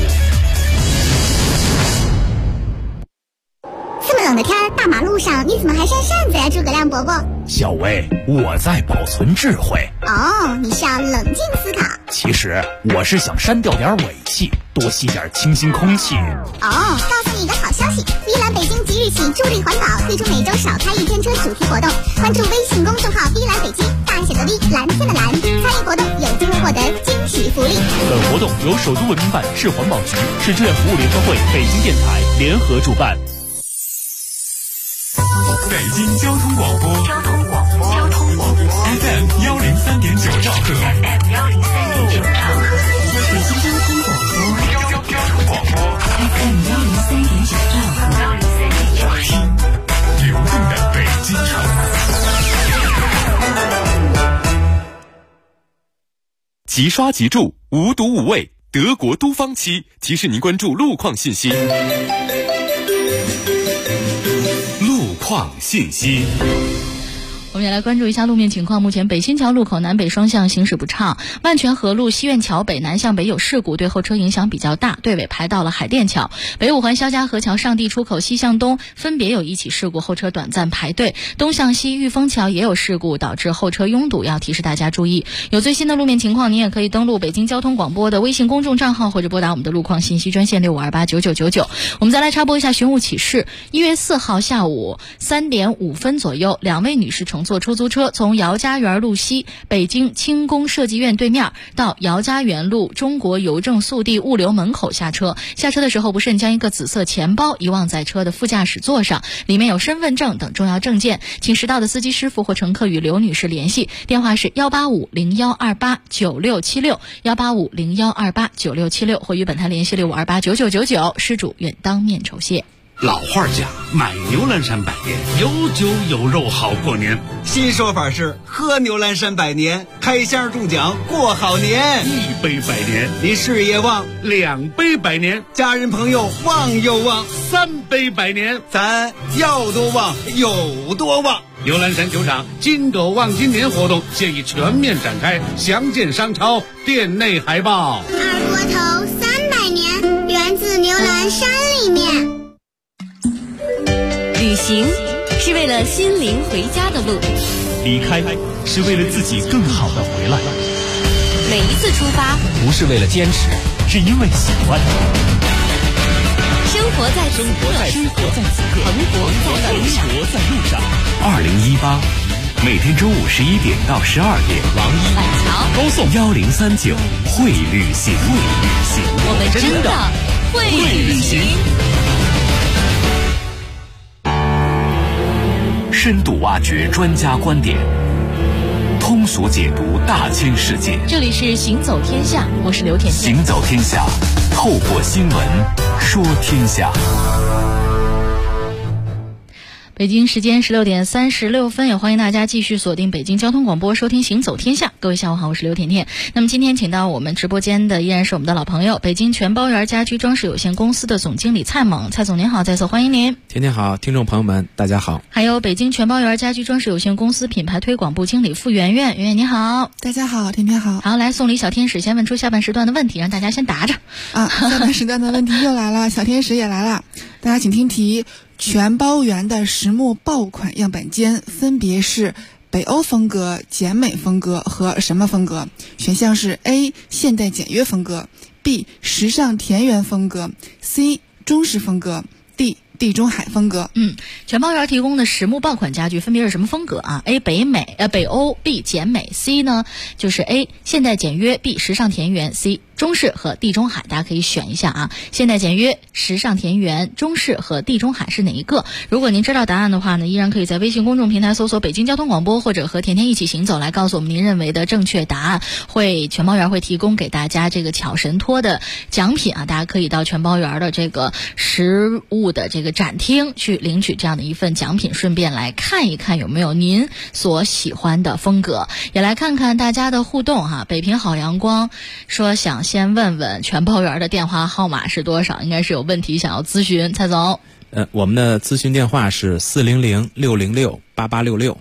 这么冷的天，大马路上你怎么还扇扇子呀，诸葛亮伯伯？ 小薇，我在保存智慧。 哦，你是要冷静思考。 其实我是想删掉点尾气，多吸点清新空气。 哦，告诉你一个好消息，碧蓝北京即日起助力环保，推出每周少开1天车主题活动。关注微信公众号碧蓝北京，大写的 V， 蓝天的蓝，参与活动有机会获得惊喜福利。 本活动由首都文明办、市环保局、市志愿服务联合会、北京电台联合主办。 北京交通广播 FM 103.9兆赫， FM 103.9兆赫，北京交通广播 FM 103.9兆赫， 流动的北京城。即刷即住，无毒无味，德国都方漆提示您关注路况信息。路况信息。 我们也来关注一下路面情况。目前北新桥路口南北双向行驶不畅，万泉河路西苑桥北南向北有事故，对后车影响比较大，队尾排到了海淀桥。北五环肖家河桥上地出口西向东分别有一起事故，后车短暂排队。东向西玉峰桥也有事故，导致后车拥堵，要提示大家注意。有最新的路面情况，您也可以登录北京交通广播的微信公众账号，或者拨打我们的路况信息专线65289999。我们再来插播一下寻物启事。1月4号下午3点5分左右，2位女士乘坐出租车从姚家园路西北京轻工设计院对面到姚家园路中国邮政速递物流门口下车。下车的时候不慎将一个紫色钱包遗忘在车的副驾驶座上，里面有身份证等重要证件，请识到的司机师傅或乘客与刘女士联系，电话是18501289676 18501289676，或与本台联系65289999，失主愿当面酬谢。 老话讲，买牛栏山百年，有酒有肉好过年。 新说法是喝牛栏山百年，开箱中奖过好年。 1杯百年， 你事业旺 ；2杯百年， 家人朋友旺又旺 ；3杯百年， 咱要多旺有多旺。 牛栏山酒厂金狗旺今年活动现已全面展开，详见商超店内海报。 二锅头300年，源自牛栏山里面。 旅行是为了心灵回家的路， 离开是为了自己更好的回来。 每一次出发不是为了坚持，是因为喜欢。 生活在此刻，蓬勃在路上。 2018每天中午11点到12点， 王一板桥高送 1039会旅行， 我们真的会旅行。 深度挖掘专家观点，通俗解读大千世界。 这里是行走天下，我是刘甜甜。 行走天下，透过新闻说天下。 北京时间16点36分，也欢迎大家继续锁定北京交通广播收听行走天下。各位下午好，我是刘甜甜。那么今天请到我们直播间的依然是我们的老朋友，北京全包园家居装饰有限公司的总经理蔡猛。蔡总您好，再次欢迎您。 甜甜好，听众朋友们大家好。 还有北京全包园家居装饰有限公司品牌推广部经理付圆圆，圆圆你好。 大家好，甜甜好。 好，来送礼小天使先问出下半时段的问题，让大家先答着下半时段的问题又来了，小天使也来了，大家请听题。全包园的实木爆款样板间分别是北欧风格、简美风格和什么风格？选项是 A 现代简约风格， B 时尚田园风格， C 中式风格， D 地中海风格。 全包园提供的实木爆款家具分别是什么风格啊？ A 北欧， B 简美， C 呢就是 A 现代简约， B 时尚田园， C 中式和地中海，大家可以选一下啊。现代简约、时尚田园、中式和地中海是哪一个？如果您知道答案的话呢，依然可以在微信公众平台搜索北京交通广播，或者和甜甜一起行走来告诉我们您认为的正确答案。全包园会提供给大家这个巧神托的奖品啊，大家可以到全包园的这个实物的这个展厅去领取这样的一份奖品，顺便来看一看有没有您所喜欢的风格，也来看看大家的互动哈。北平好阳光说想先问问全包园的电话号码是多少，应该是有问题想要咨询。蔡总， 我们的咨询电话是400-606-8866。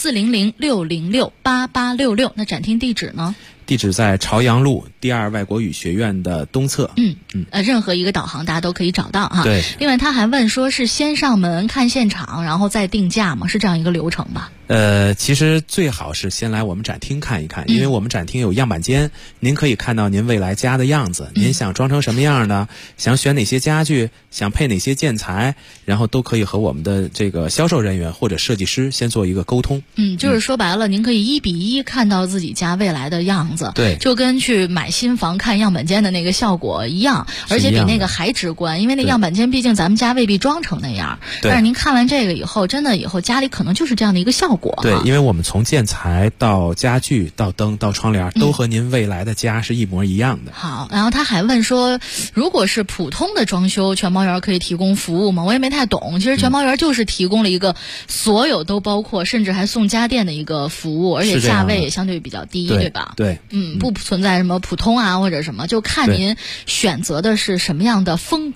400-606-8866。那展厅地址呢？ 地址在朝阳路第2外国语学院的东侧。 任何一个导航大家都可以找到哈。 对。 另外他还问说是先上门看现场，然后再定价吗？是这样一个流程吧？ 其实最好是先来我们展厅看一看，因为我们展厅有样板间，您可以看到您未来家的样子，您想装成什么样的，想选哪些家具，想配哪些建材，然后都可以和我们的这个销售人员或者设计师先做一个沟通。 就是说白了，您可以1比1看到自己家未来的样子。 对， 就跟去买新房看样板间的那个效果一样，而且比那个还直观，因为那样板间毕竟咱们家未必装成那样。但是您看完这个以后，真的以后家里可能就是这样的一个效果。 对，因为我们从建材到家具到灯到窗帘，都和您未来的家是一模一样的。 好，然后他还问说，如果是普通的装修，全包园可以提供服务吗？我也没太懂。其实全包园就是提供了一个所有都包括，甚至还送家电的一个服务，而且价位也相对比较低，对吧？ 对， 不存在什么普通啊或者什么，就看您选择的是什么样的风格。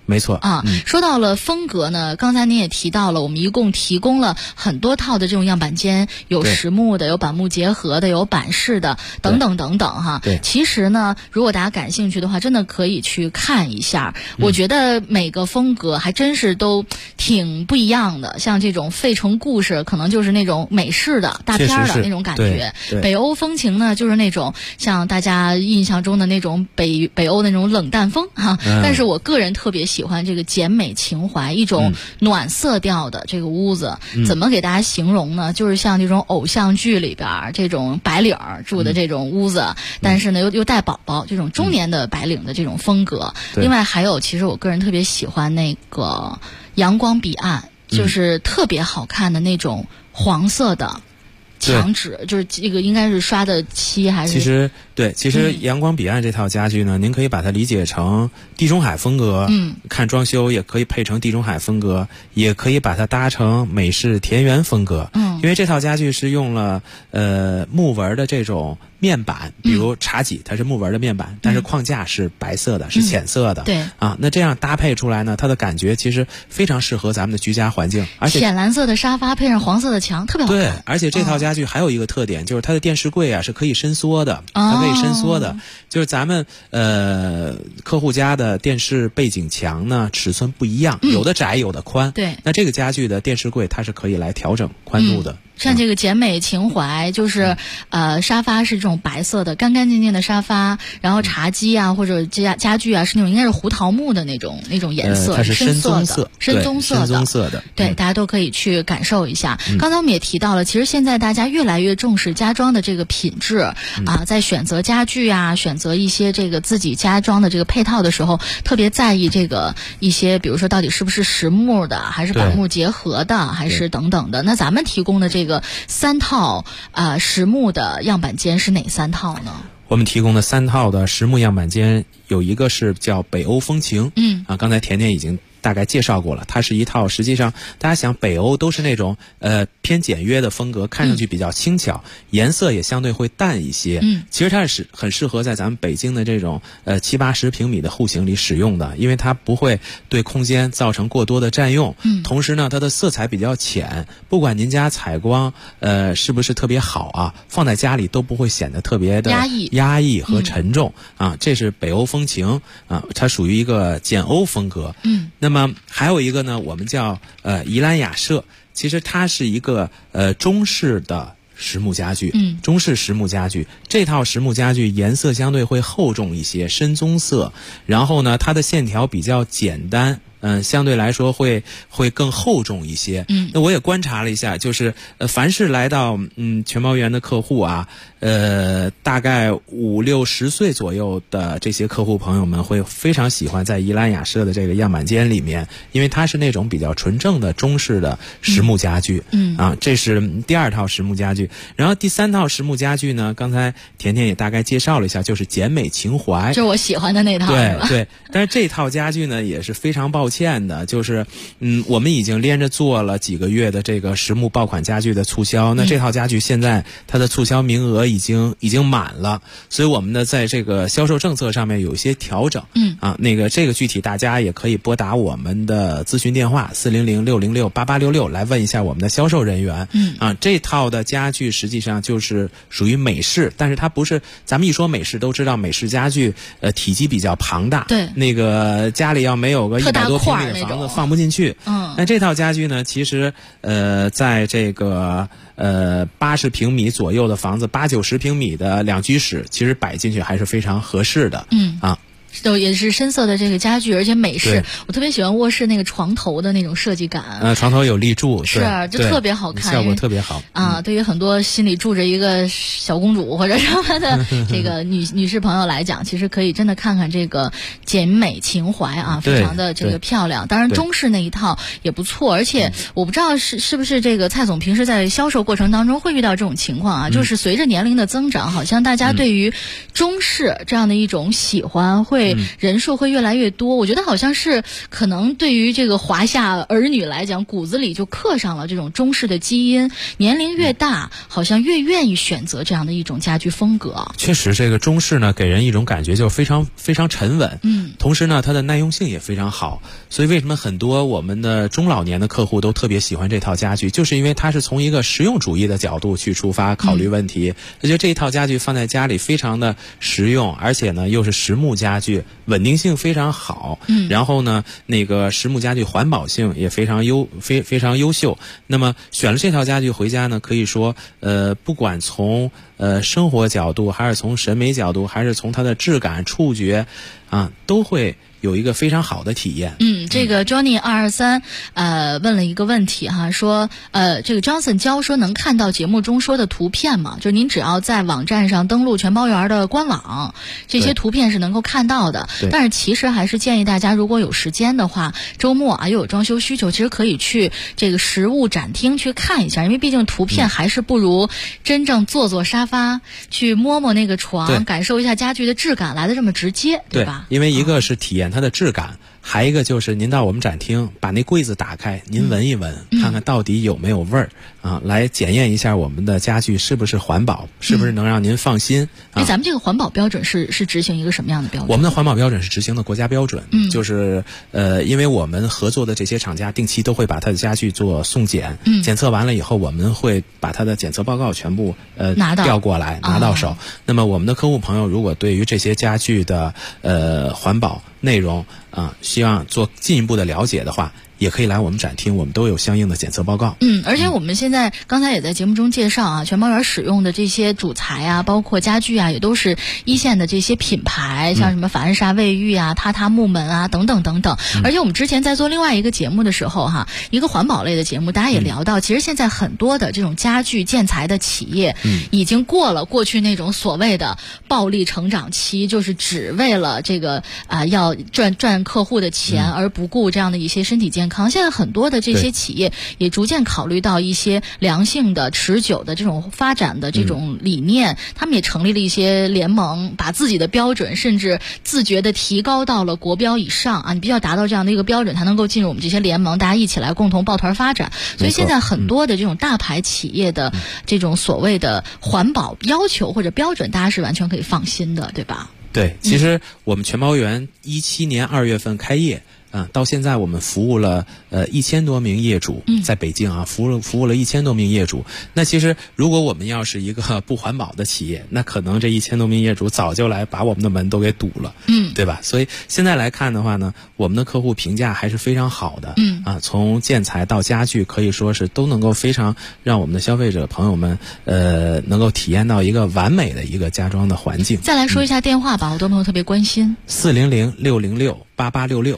没错啊。说到了风格呢，刚才您也提到了，我们一共提供了很多套的这种样板间，有实木的，有板木结合的，有板式的，等等等等哈。 对， 其实呢，如果大家感兴趣的话，真的可以去看一下。我觉得每个风格还真是都挺不一样的。像这种费城故事，可能就是那种美式的大片的那种感觉；北欧风情呢，就是那种像大家印象中的那种北欧的那种冷淡风哈。但是我个人特别喜欢这个简美情怀，一种暖色调的这个屋子。怎么给大家形容呢？就是像这种偶像剧里边这种白领住的这种屋子，但是呢又带宝宝这种中年的白领的这种风格。另外还有，其实我个人特别喜欢那个阳光彼岸，就是特别好看的那种黄色的墙纸，就是这个应该是刷的漆还是？ 其实阳光彼岸这套家具呢，您可以把它理解成地中海风格，看装修也可以配成地中海风格，也可以把它搭成美式田园风格。因为这套家具是用了木纹的这种面板，比如茶几它是木纹的面板，但是框架是白色的，是浅色的。 对啊，那这样搭配出来呢，它的感觉其实非常适合咱们的居家环境，而且浅蓝色的沙发配上黄色的墙，特别好看。 对，而且这套家具还有一个特点，就是它的电视柜啊是可以伸缩的，它可以伸缩的。就是咱们客户家的电视背景墙呢尺寸不一样，有的窄有的宽。 对， 那这个家具的电视柜它是可以来调整宽度的。 像这个简美情怀，就是沙发是这种白色的干干净净的沙发，然后茶几啊或者家具啊是那种应该是胡桃木的那种颜色， 它是深棕色的。对，大家都可以去感受一下。刚才我们也提到了，其实现在大家越来越重视家装的这个品质啊，在选择家具啊，选择一些这个自己家装的这个配套的时候，特别在意这个一些，比如说到底是不是实木的，还是板木结合的，还是等等的。那咱们提供的这个3套实木的样板间是哪3套呢？ 我们提供的3套的实木样板间，有一个是叫北欧风情，刚才甜甜已经大概介绍过了，它是一套实际上大家想北欧都是那种偏简约的风格，看上去比较轻巧，颜色也相对会淡一些。其实它是很适合在咱们北京的这种70-80平米的户型里使用的，因为它不会对空间造成过多的占用。同时呢，它的色彩比较浅，不管您家采光是不是特别好啊，放在家里都不会显得特别的压抑和沉重啊。这是北欧风情啊，它属于一个简欧风格。那么还有一个呢，我们叫宜兰雅舍，其实它是一个中式的实木家具，中式实木家具。这套实木家具颜色相对会厚重一些，深棕色，然后呢，它的线条比较简单。相对来说会更厚重一些。那我也观察了一下，就是凡是来到全毛园的客户啊，大概50-60岁左右的这些客户朋友们会非常喜欢在宜兰雅舍的这个样板间里面，因为它是那种比较纯正的中式的实木家具。这是第2套实木家具。然后第3套实木家具呢，刚才甜甜也大概介绍了一下，就是简美情怀， 就是我喜欢的那套。 对，但是这套家具呢也是非常抱歉的，就是我们已经连着做了几个月的这个实木爆款家具的促销，那这套家具现在它的促销名额已经满了，所以我们呢在这个销售政策上面有一些调整。这个具体大家也可以拨打我们的咨询电话400-606-8866来问一下我们的销售人员。这套的家具实际上就是属于美式，但是它不是，咱们一说美式都知道美式家具体积比较庞大， 对， 那个家里要没有个100多平米的房子放不进去。那这套家具呢，其实在这个80平米左右的房子，80-90平米的2居室，其实摆进去还是非常合适的。 也是深色的这个家具，而且美式。我特别喜欢卧室那个床头的那种设计感。 床头有立柱， 是就特别好看， 效果特别好啊。对于很多心里住着一个小公主或者什么的这个女士朋友来讲，其实可以真的看看这个简美情怀啊，非常的这个漂亮。当然中式那一套也不错，而且我不知道是不是这个蔡总平时在销售过程当中会遇到这种情况啊，就是随着年龄的增长，好像大家对于中式这样的一种喜欢会会人数会越来越多。我觉得好像是可能对于这个华夏儿女来讲，骨子里就刻上了这种中式的基因，年龄越大，好像越愿意选择这样的一种家居风格。 确实，这个中式呢，给人一种感觉就是非常非常沉稳，同时呢，它的耐用性也非常好。所以为什么很多我们的中老年的客户都特别喜欢这套家具，就是因为它是从一个实用主义的角度去出发考虑问题。我觉得这一套家具放在家里非常的实用，而且呢又是实木家具，稳定性非常好。然后呢，那个实木家具环保性也非常优秀。那么选了这套家具回家呢，可以说不管从生活角度，还是从审美角度，还是从它的质感、触觉啊，都会有一个非常好的体验。 这个 Johnny 223问了一个问题哈，说这个 Johnson 教说能看到节目中说的图片吗？就是您只要在网站上登录全包园的官网，这些图片是能够看到的。但是其实还是建议大家，如果有时间的话，周末又有装修需求，其实可以去这个实物展厅去看一下，因为毕竟图片还是不如真正坐沙发去摸摸那个床，感受一下家具的质感来的这么直接，对吧？ 因为一个是体验它的质感，还一个就是您到我们展厅把那柜子打开，您闻一闻，看看到底有没有味儿啊，来检验一下我们的家具是不是环保，是不是能让您放心。 咱们这个环保标准是执行一个什么样的标准？ 我们的环保标准是执行的国家标准，就是因为我们合作的这些厂家定期都会把他的家具做送检，检测完了以后，我们会把他的检测报告全部调过来拿到手。那么我们的客户朋友如果对于这些家具的环保内容希望做进一步的了解的话，也可以来我们展厅，我们都有相应的检测报告。 而且我们现在刚才也在节目中介绍全包园使用的这些主材啊，包括家具啊，也都是一线的这些品牌，像什么法恩莎卫浴啊、榻榻木门啊等等等等。而且我们之前在做另外一个节目的时候一个环保类的节目，大家也聊到，其实现在很多的这种家具建材的企业已经过了过去那种所谓的暴力成长期，就是只为了这个要赚客户的钱而不顾这样的一些身体健康。现在很多的这些企业也逐渐考虑到一些良性的、持久的这种发展的这种理念，他们也成立了一些联盟，把自己的标准甚至自觉的提高到了国标以上你必须要达到这样的一个标准才能够进入我们这些联盟，大家一起来共同抱团发展。所以现在很多的这种大牌企业的这种所谓的环保要求或者标准，大家是完全可以放心的，对吧？ 对，其实我们全包园17年2月份开业到现在我们服务了1000多名业主，在北京服务了1000多名业主。那其实如果我们要是一个不环保的企业，那可能这1000多名业主早就来把我们的门都给堵了，对吧？所以现在来看的话呢，我们的客户评价还是非常好的，从建材到家具可以说是都能够非常让我们的消费者朋友们能够体验到一个完美的一个家装的环境。 再来说一下电话吧，好多朋友特别关心。 400-606-8866。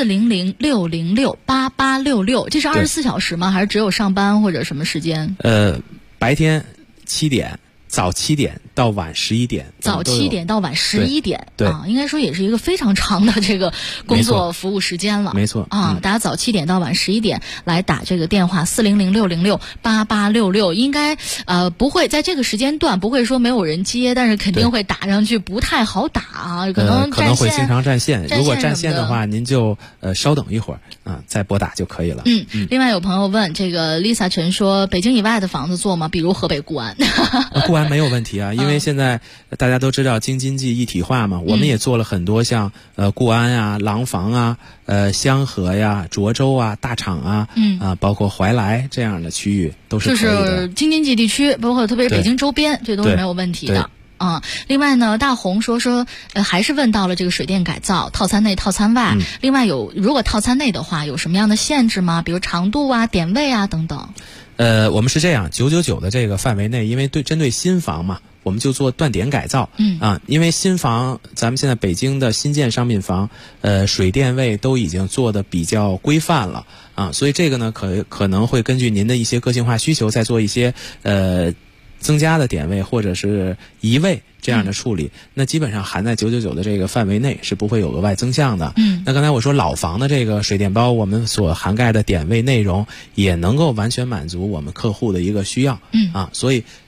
400-606-8866，这是24小时吗？还是只有上班或者什么时间？ 白天7点，早7点到晚11点。 早7点到晚11点， 对应该说也是一个非常长的这个工作服务时间了。 没错大家早7点到晚11点来打这个电话400-606-8866，应该不会在这个时间段不会说没有人接，但是肯定会打上去，不太好打可能会经常占线。如果占线的话，您就稍等一会儿再拨打就可以了。 另外有朋友问这个 Lisa 陈说，北京以外的房子做吗？比如河北固安。 固安没有问题因为现在大家都知道京津冀一体化嘛，我们也做了很多像固安廊坊香河涿州大厂包括怀来这样的区域都是可以的。 就是京津冀地区，包括特别是北京周边，这都是没有问题的。另外呢，大红说还是问到了这个水电改造套餐内套餐外，另外如果套餐内的话有什么样的限制吗？比如长度点位等等。 我们是这样，999的这个范围内，因为针对新房嘛，我们就做断点改造。因为新房咱们现在北京的新建商品房水电位都已经做的比较规范了所以这个呢可能会根据您的一些个性化需求再做一些增加的点位或者是移位这样的处理，那基本上含在999的这个范围内，是不会有额外增项的。那刚才我说老房的这个水电包，我们所涵盖的点位内容也能够完全满足我们客户的一个需要。所以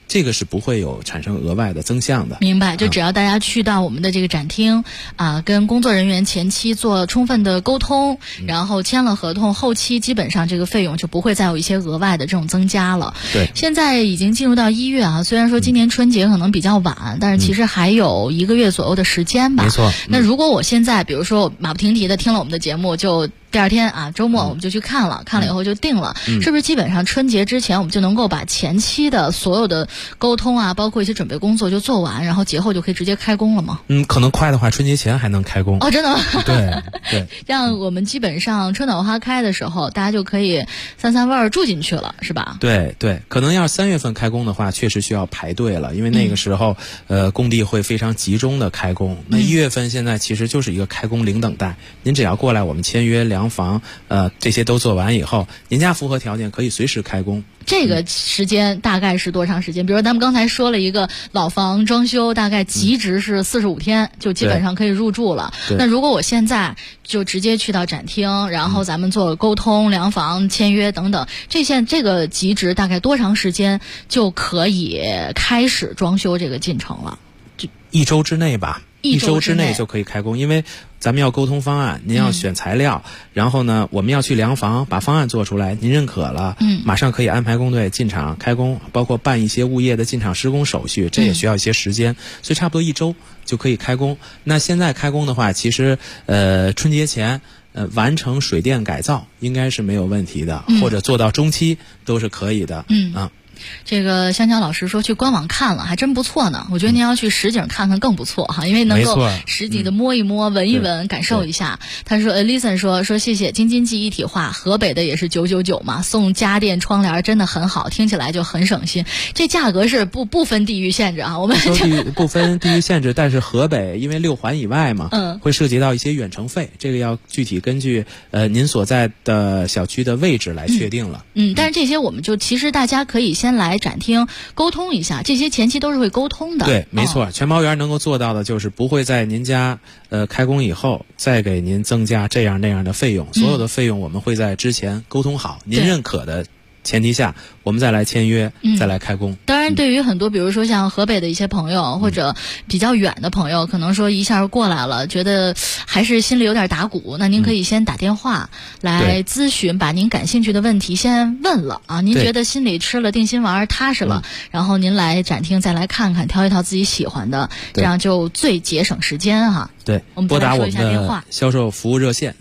这个是不会有产生额外的增项的。 明白，就只要大家去到我们的这个展厅跟工作人员前期做充分的沟通，然后签了合同，后期基本上这个费用就不会再有一些额外的这种增加了。 对， 现在已经进入到1月啊，虽然说今年春节可能比较晚，但是其实还有1个月左右的时间吧。 没错。 那如果我现在比如说马不停蹄的听了我们的节目，就第二天周末我们就去看了，看了以后就定了，是不是基本上春节之前我们就能够把前期的所有的沟通啊，包括一些准备工作就做完，然后节后就可以直接开工了吗？ 可能快的话春节前还能开工。 哦，真的吗？ 对。 这样我们基本上春暖花开的时候，大家就可以散味儿住进去了，是吧？ 对，可能要是3月份开工的话，确实需要排队了，因为那个时候工地会非常集中的开工。那1月份现在其实就是一个开工零等待，您只要过来我们签约量房这些都做完以后，您家符合条件可以随时开工。 这个时间大概是多长时间？比如说咱们刚才说了一个老房装修，大概极值是45天，就基本上可以入住了。那如果我现在就直接去到展厅，然后咱们做沟通、量房、签约等等，这个极值大概多长时间就可以开始装修这个进程了？ 就1周之内吧。1周之内就可以开工，因为咱们要沟通方案，您要选材料，然后呢，我们要去量房，把方案做出来，您认可了，马上可以安排工队进场开工，包括办一些物业的进场施工手续，这也需要一些时间，所以差不多1周就可以开工。那现在开工的话，其实春节前完成水电改造应该是没有问题的，或者做到中期都是可以的。 这个香蕉老师说去官网看了，还真不错呢。我觉得您要去实景看看更不错哈，因为能够实际的摸一摸、闻一闻、感受一下。他说，Listen 说谢谢京津冀一体化，河北的也是999嘛，送家电窗帘真的很好，听起来就很省心。这价格是不分地域限制啊，我们不分地域限制，但是河北因为6环以外嘛，会涉及到一些远程费，这个要具体根据您所在的小区的位置来确定了。 但是这些我们就其实大家可以先来展厅沟通一下，这些前期都是会沟通的。 对，没错，全包园能够做到的就是不会在您家开工以后再给您增加这样那样的费用，所有的费用我们会在之前沟通好，您认可的前提下，我们再来签约，再来开工。 当然，对于很多比如说像河北的一些朋友，或者比较远的朋友，可能说一下过来了，觉得还是心里有点打鼓，那您可以先打电话来咨询，把您感兴趣的问题先问了啊。您觉得心里吃了定心丸踏实了，然后您来展厅再来看看，挑一套自己喜欢的，这样就最节省时间哈。 对， 我们拨打我们电话销售服务热线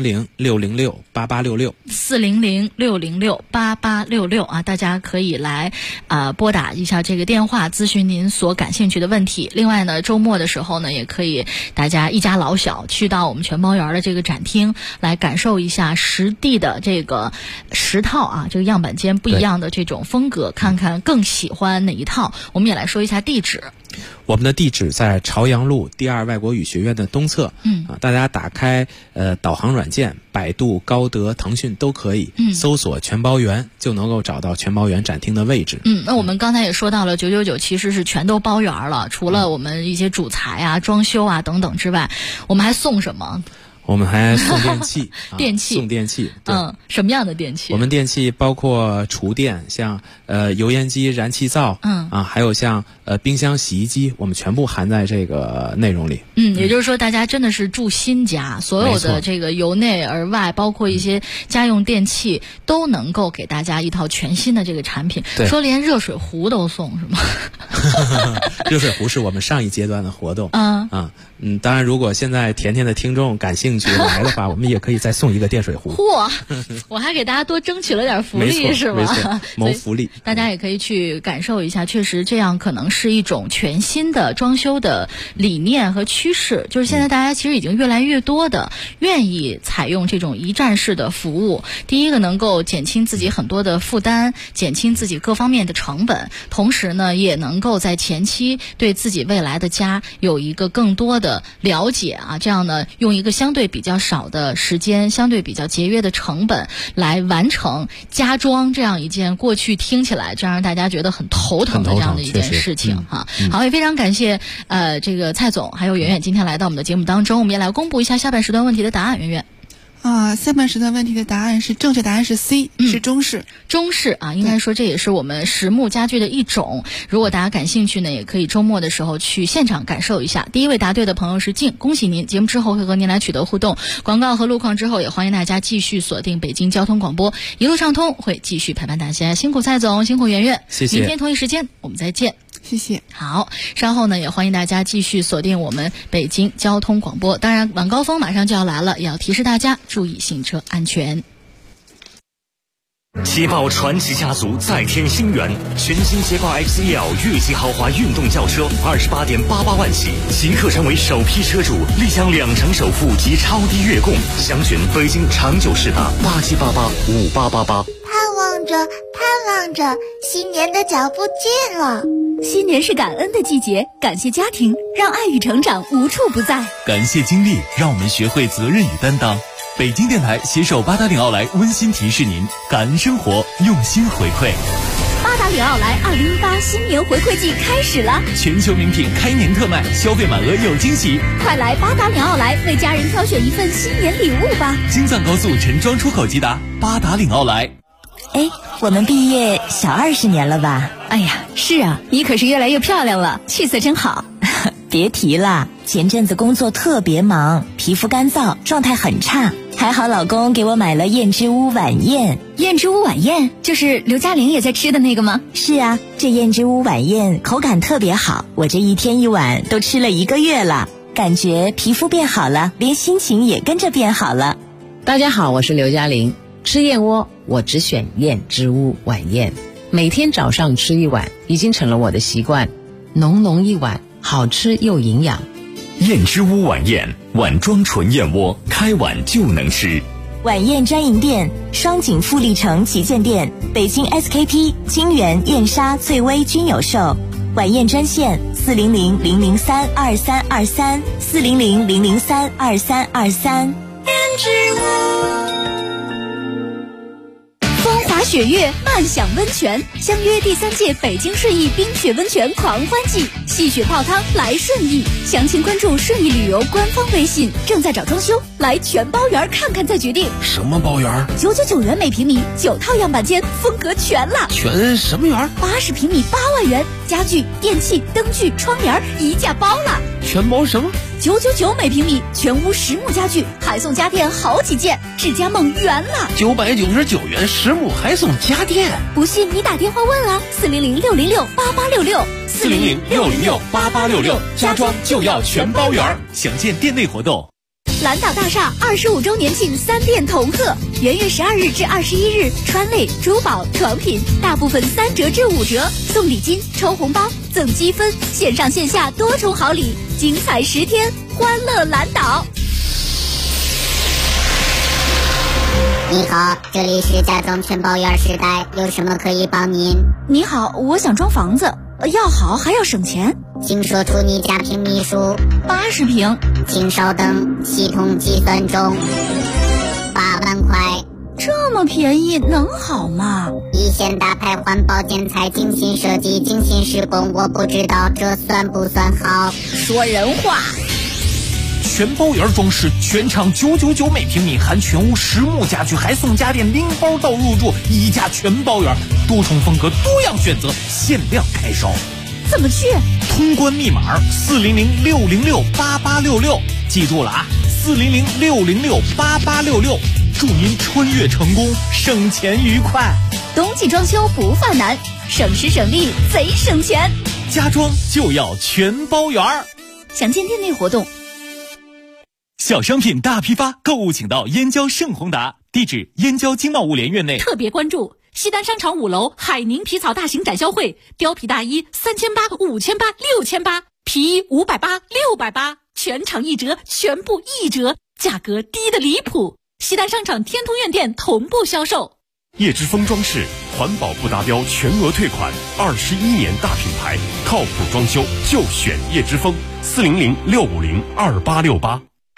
400-606-8866，400-606-8866啊，大家可以来拨打一下这个电话，咨询您所感兴趣的问题。另外呢，周末的时候呢，也可以大家一家老小去到我们全包园的这个展厅来感受一下实地的这个10套啊，这个样板间不一样的这种风格，看看更喜欢哪一套。我们也来说一下地址。 我们的地址在朝阳路第2外国语学院的东侧。大家打开导航软件，百度、高德、腾讯都可以搜索全包园，就能够找到全包园展厅的位置。 那我们刚才也说到了999其实是全都包园了，除了我们一些主材啊、装修啊等等之外，我们还送什么？ 我们还送电器， 电器， 送电器， 什么样的电器？ 我们电器包括厨电，像油烟机、燃气灶，还有像冰箱、洗衣机，我们全部含在这个内容里。 也就是说，大家真的是住新家，所有的这个由内而外，包括一些家用电器，都能够给大家一套全新的这个产品。说连热水壶都送是吗？ 热水壶是我们上一阶段的活动。当然，如果现在甜甜的听众感兴趣来的话，我们也可以再送一个电水壶。 嚯，我还给大家多争取了点福利是吗？ 谋福利， 大家也可以去感受一下，确实这样可能是一种全新的装修的理念和趋势。就是现在大家其实已经越来越多的愿意采用这种一站式的服务。第一个能够减轻自己很多的负担，减轻自己各方面的成本，同时呢，也能够在前期对自己未来的家有一个更多的了解啊，这样呢，用一个相对比较少的时间，相对比较节约的成本来完成家装这样一件过去听起来就让大家觉得很头疼的这样的一件事情哈。好，也非常感谢这个蔡总还有圆圆今天来到我们的节目当中，我们也来公布一下下半时段问题的答案。圆圆， 下半时段问题的答案是正确答案是 C，是中式。 中式啊，应该说这也是我们实木家具的一种。如果大家感兴趣呢，也可以周末的时候去现场感受一下。第一位答对的朋友是静，恭喜您！节目之后会和您来取得互动。广告和路况之后，也欢迎大家继续锁定北京交通广播，一路畅通会继续陪伴大家。辛苦蔡总，辛苦圆圆， 谢谢。 明天同一时间我们再见。 谢谢。 好，稍后呢也欢迎大家继续锁定我们北京交通广播。当然，晚高峰马上就要来了，也要提示大家注意行车安全。 捷豹传祺家族再添新元，全新捷豹 XEL 越级豪华运动轿车28.88万起，即刻成为首批车主，立享2成首付及超低月供。详询北京长久世达87885888。 盼望着，新年的脚步近了。 新年是感恩的季节，感谢家庭，让爱与成长无处不在； 感谢经历，让我们学会责任与担当。北京电台携手八达岭奥莱温馨提示您：感恩生活，用心回馈。 八达岭奥莱2018新年回馈季开始了， 全球名品开年特卖，消费满额有惊喜。 快来八达岭奥莱为家人挑选一份新年礼物吧！ 京藏高速陈庄出口即达，八达岭奥莱。 哎，我们毕业小20年了吧？ 哎呀，是啊，你可是越来越漂亮了，气色真好。 别提了，前阵子工作特别忙，皮肤干燥，状态很差。还好老公给我买了燕之屋晚宴。 燕之屋晚宴就是刘嘉玲也在吃的那个吗？ 是啊，这燕之屋晚宴口感特别好，我这一天一碗都吃了1个月了，感觉皮肤变好了，连心情也跟着变好了。 大家好，我是刘嘉玲。吃燕窝我只选燕之屋晚宴，每天早上吃1碗已经成了我的习惯，浓浓一碗，好吃又营养。 燕之屋晚宴，碗装纯燕窝，开碗就能吃。 晚宴专营店：双井富力城旗舰店、北京 SKP、金源、燕莎、翠微均有售。晚宴专线：400-003-2323，400-003-2323。 燕之屋。风华雪月，漫享温泉，相约第3届北京顺义冰雪温泉狂欢季，戏雪泡汤来顺义。详情关注顺义旅游官方微信，正在找装修，来全包园看看再决定。 什么包园 ？999元每平米，9套样板间，风格全了。 全什么园 ？80平米8万元，家具、电器、灯具、窗帘一价包了。 全包什么 ？999每平米，全屋实木家具，还送家电好几件，智家梦圆了。 999元实木还送家电， 不信你打电话问啊，400-606-8866，400-606-8866， 家装就要全包圆。详见店内活动。 蓝岛大厦25周年庆3店同贺，元月12日至21日，川类、珠宝、床品大部分3折至5折，送礼金、抽红包、赠积分，线上线下多重好礼，精彩10天，欢乐蓝岛。 你好，这里是家装全包园时代，有什么可以帮您？ 你好，我想装房子，要好还要省钱， 请说出你家平米数。 80平。 请稍等，系统计算中。8万块。 这么便宜能好吗？ 一线大牌环保建材，精心设计，精心施工，我不知道这算不算好。 说人话。 全包园装饰，全场999每平米，含全屋实木家具，还送家电，拎包到入住，一价全包园，多重风格，多样选择，限量开烧。 怎么去？ 通关密码400-606-8866，记住了啊，400-606-8866，祝您穿越成功，省钱愉快。 冬季装修不犯难，省时省力贼省钱， 家装就要全包园。 详见店内活动。 小商品大批发，购物请到燕郊盛宏达，地址燕郊经贸物联院内。 特别关注西单商场5楼海宁皮草大型展销会，貂皮大衣3800、5800、6800，皮衣580、680，全场1折，全部1折，价格低得离谱。西单商场天通苑店同步销售。 叶之峰装饰，环保不达标全额退款，21年大品牌，靠谱装修就选叶之峰，400-650-2868。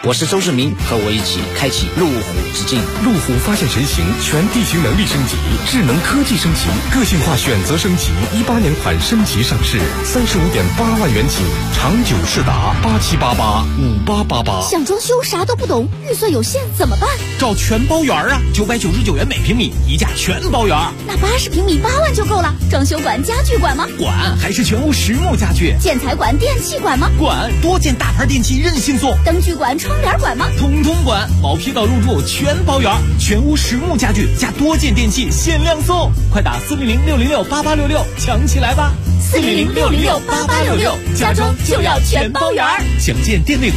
我是周志明，和我一起开启路虎之境。 路虎发现神行，全地形能力升级，智能科技升级，个性化选择升级。18年款升级上市，35.8万元起，长久适达，87885888。 想装修啥都不懂，预算有限怎么办？ 找全包园啊，999元每平米，一价全包园。 那80平米8万就够了。装修管、家具管吗？ 管，还是全屋实木家具。 建材管、电器管吗？ 管，多件大牌电器任性送。 灯具管、窗帘管吗？ 通通管，毛坯到入住全包圆，全屋实木家具加多件电器限量送，快打400-606-8866抢起来吧！400-606-8866，家装就要全包圆。详见店内。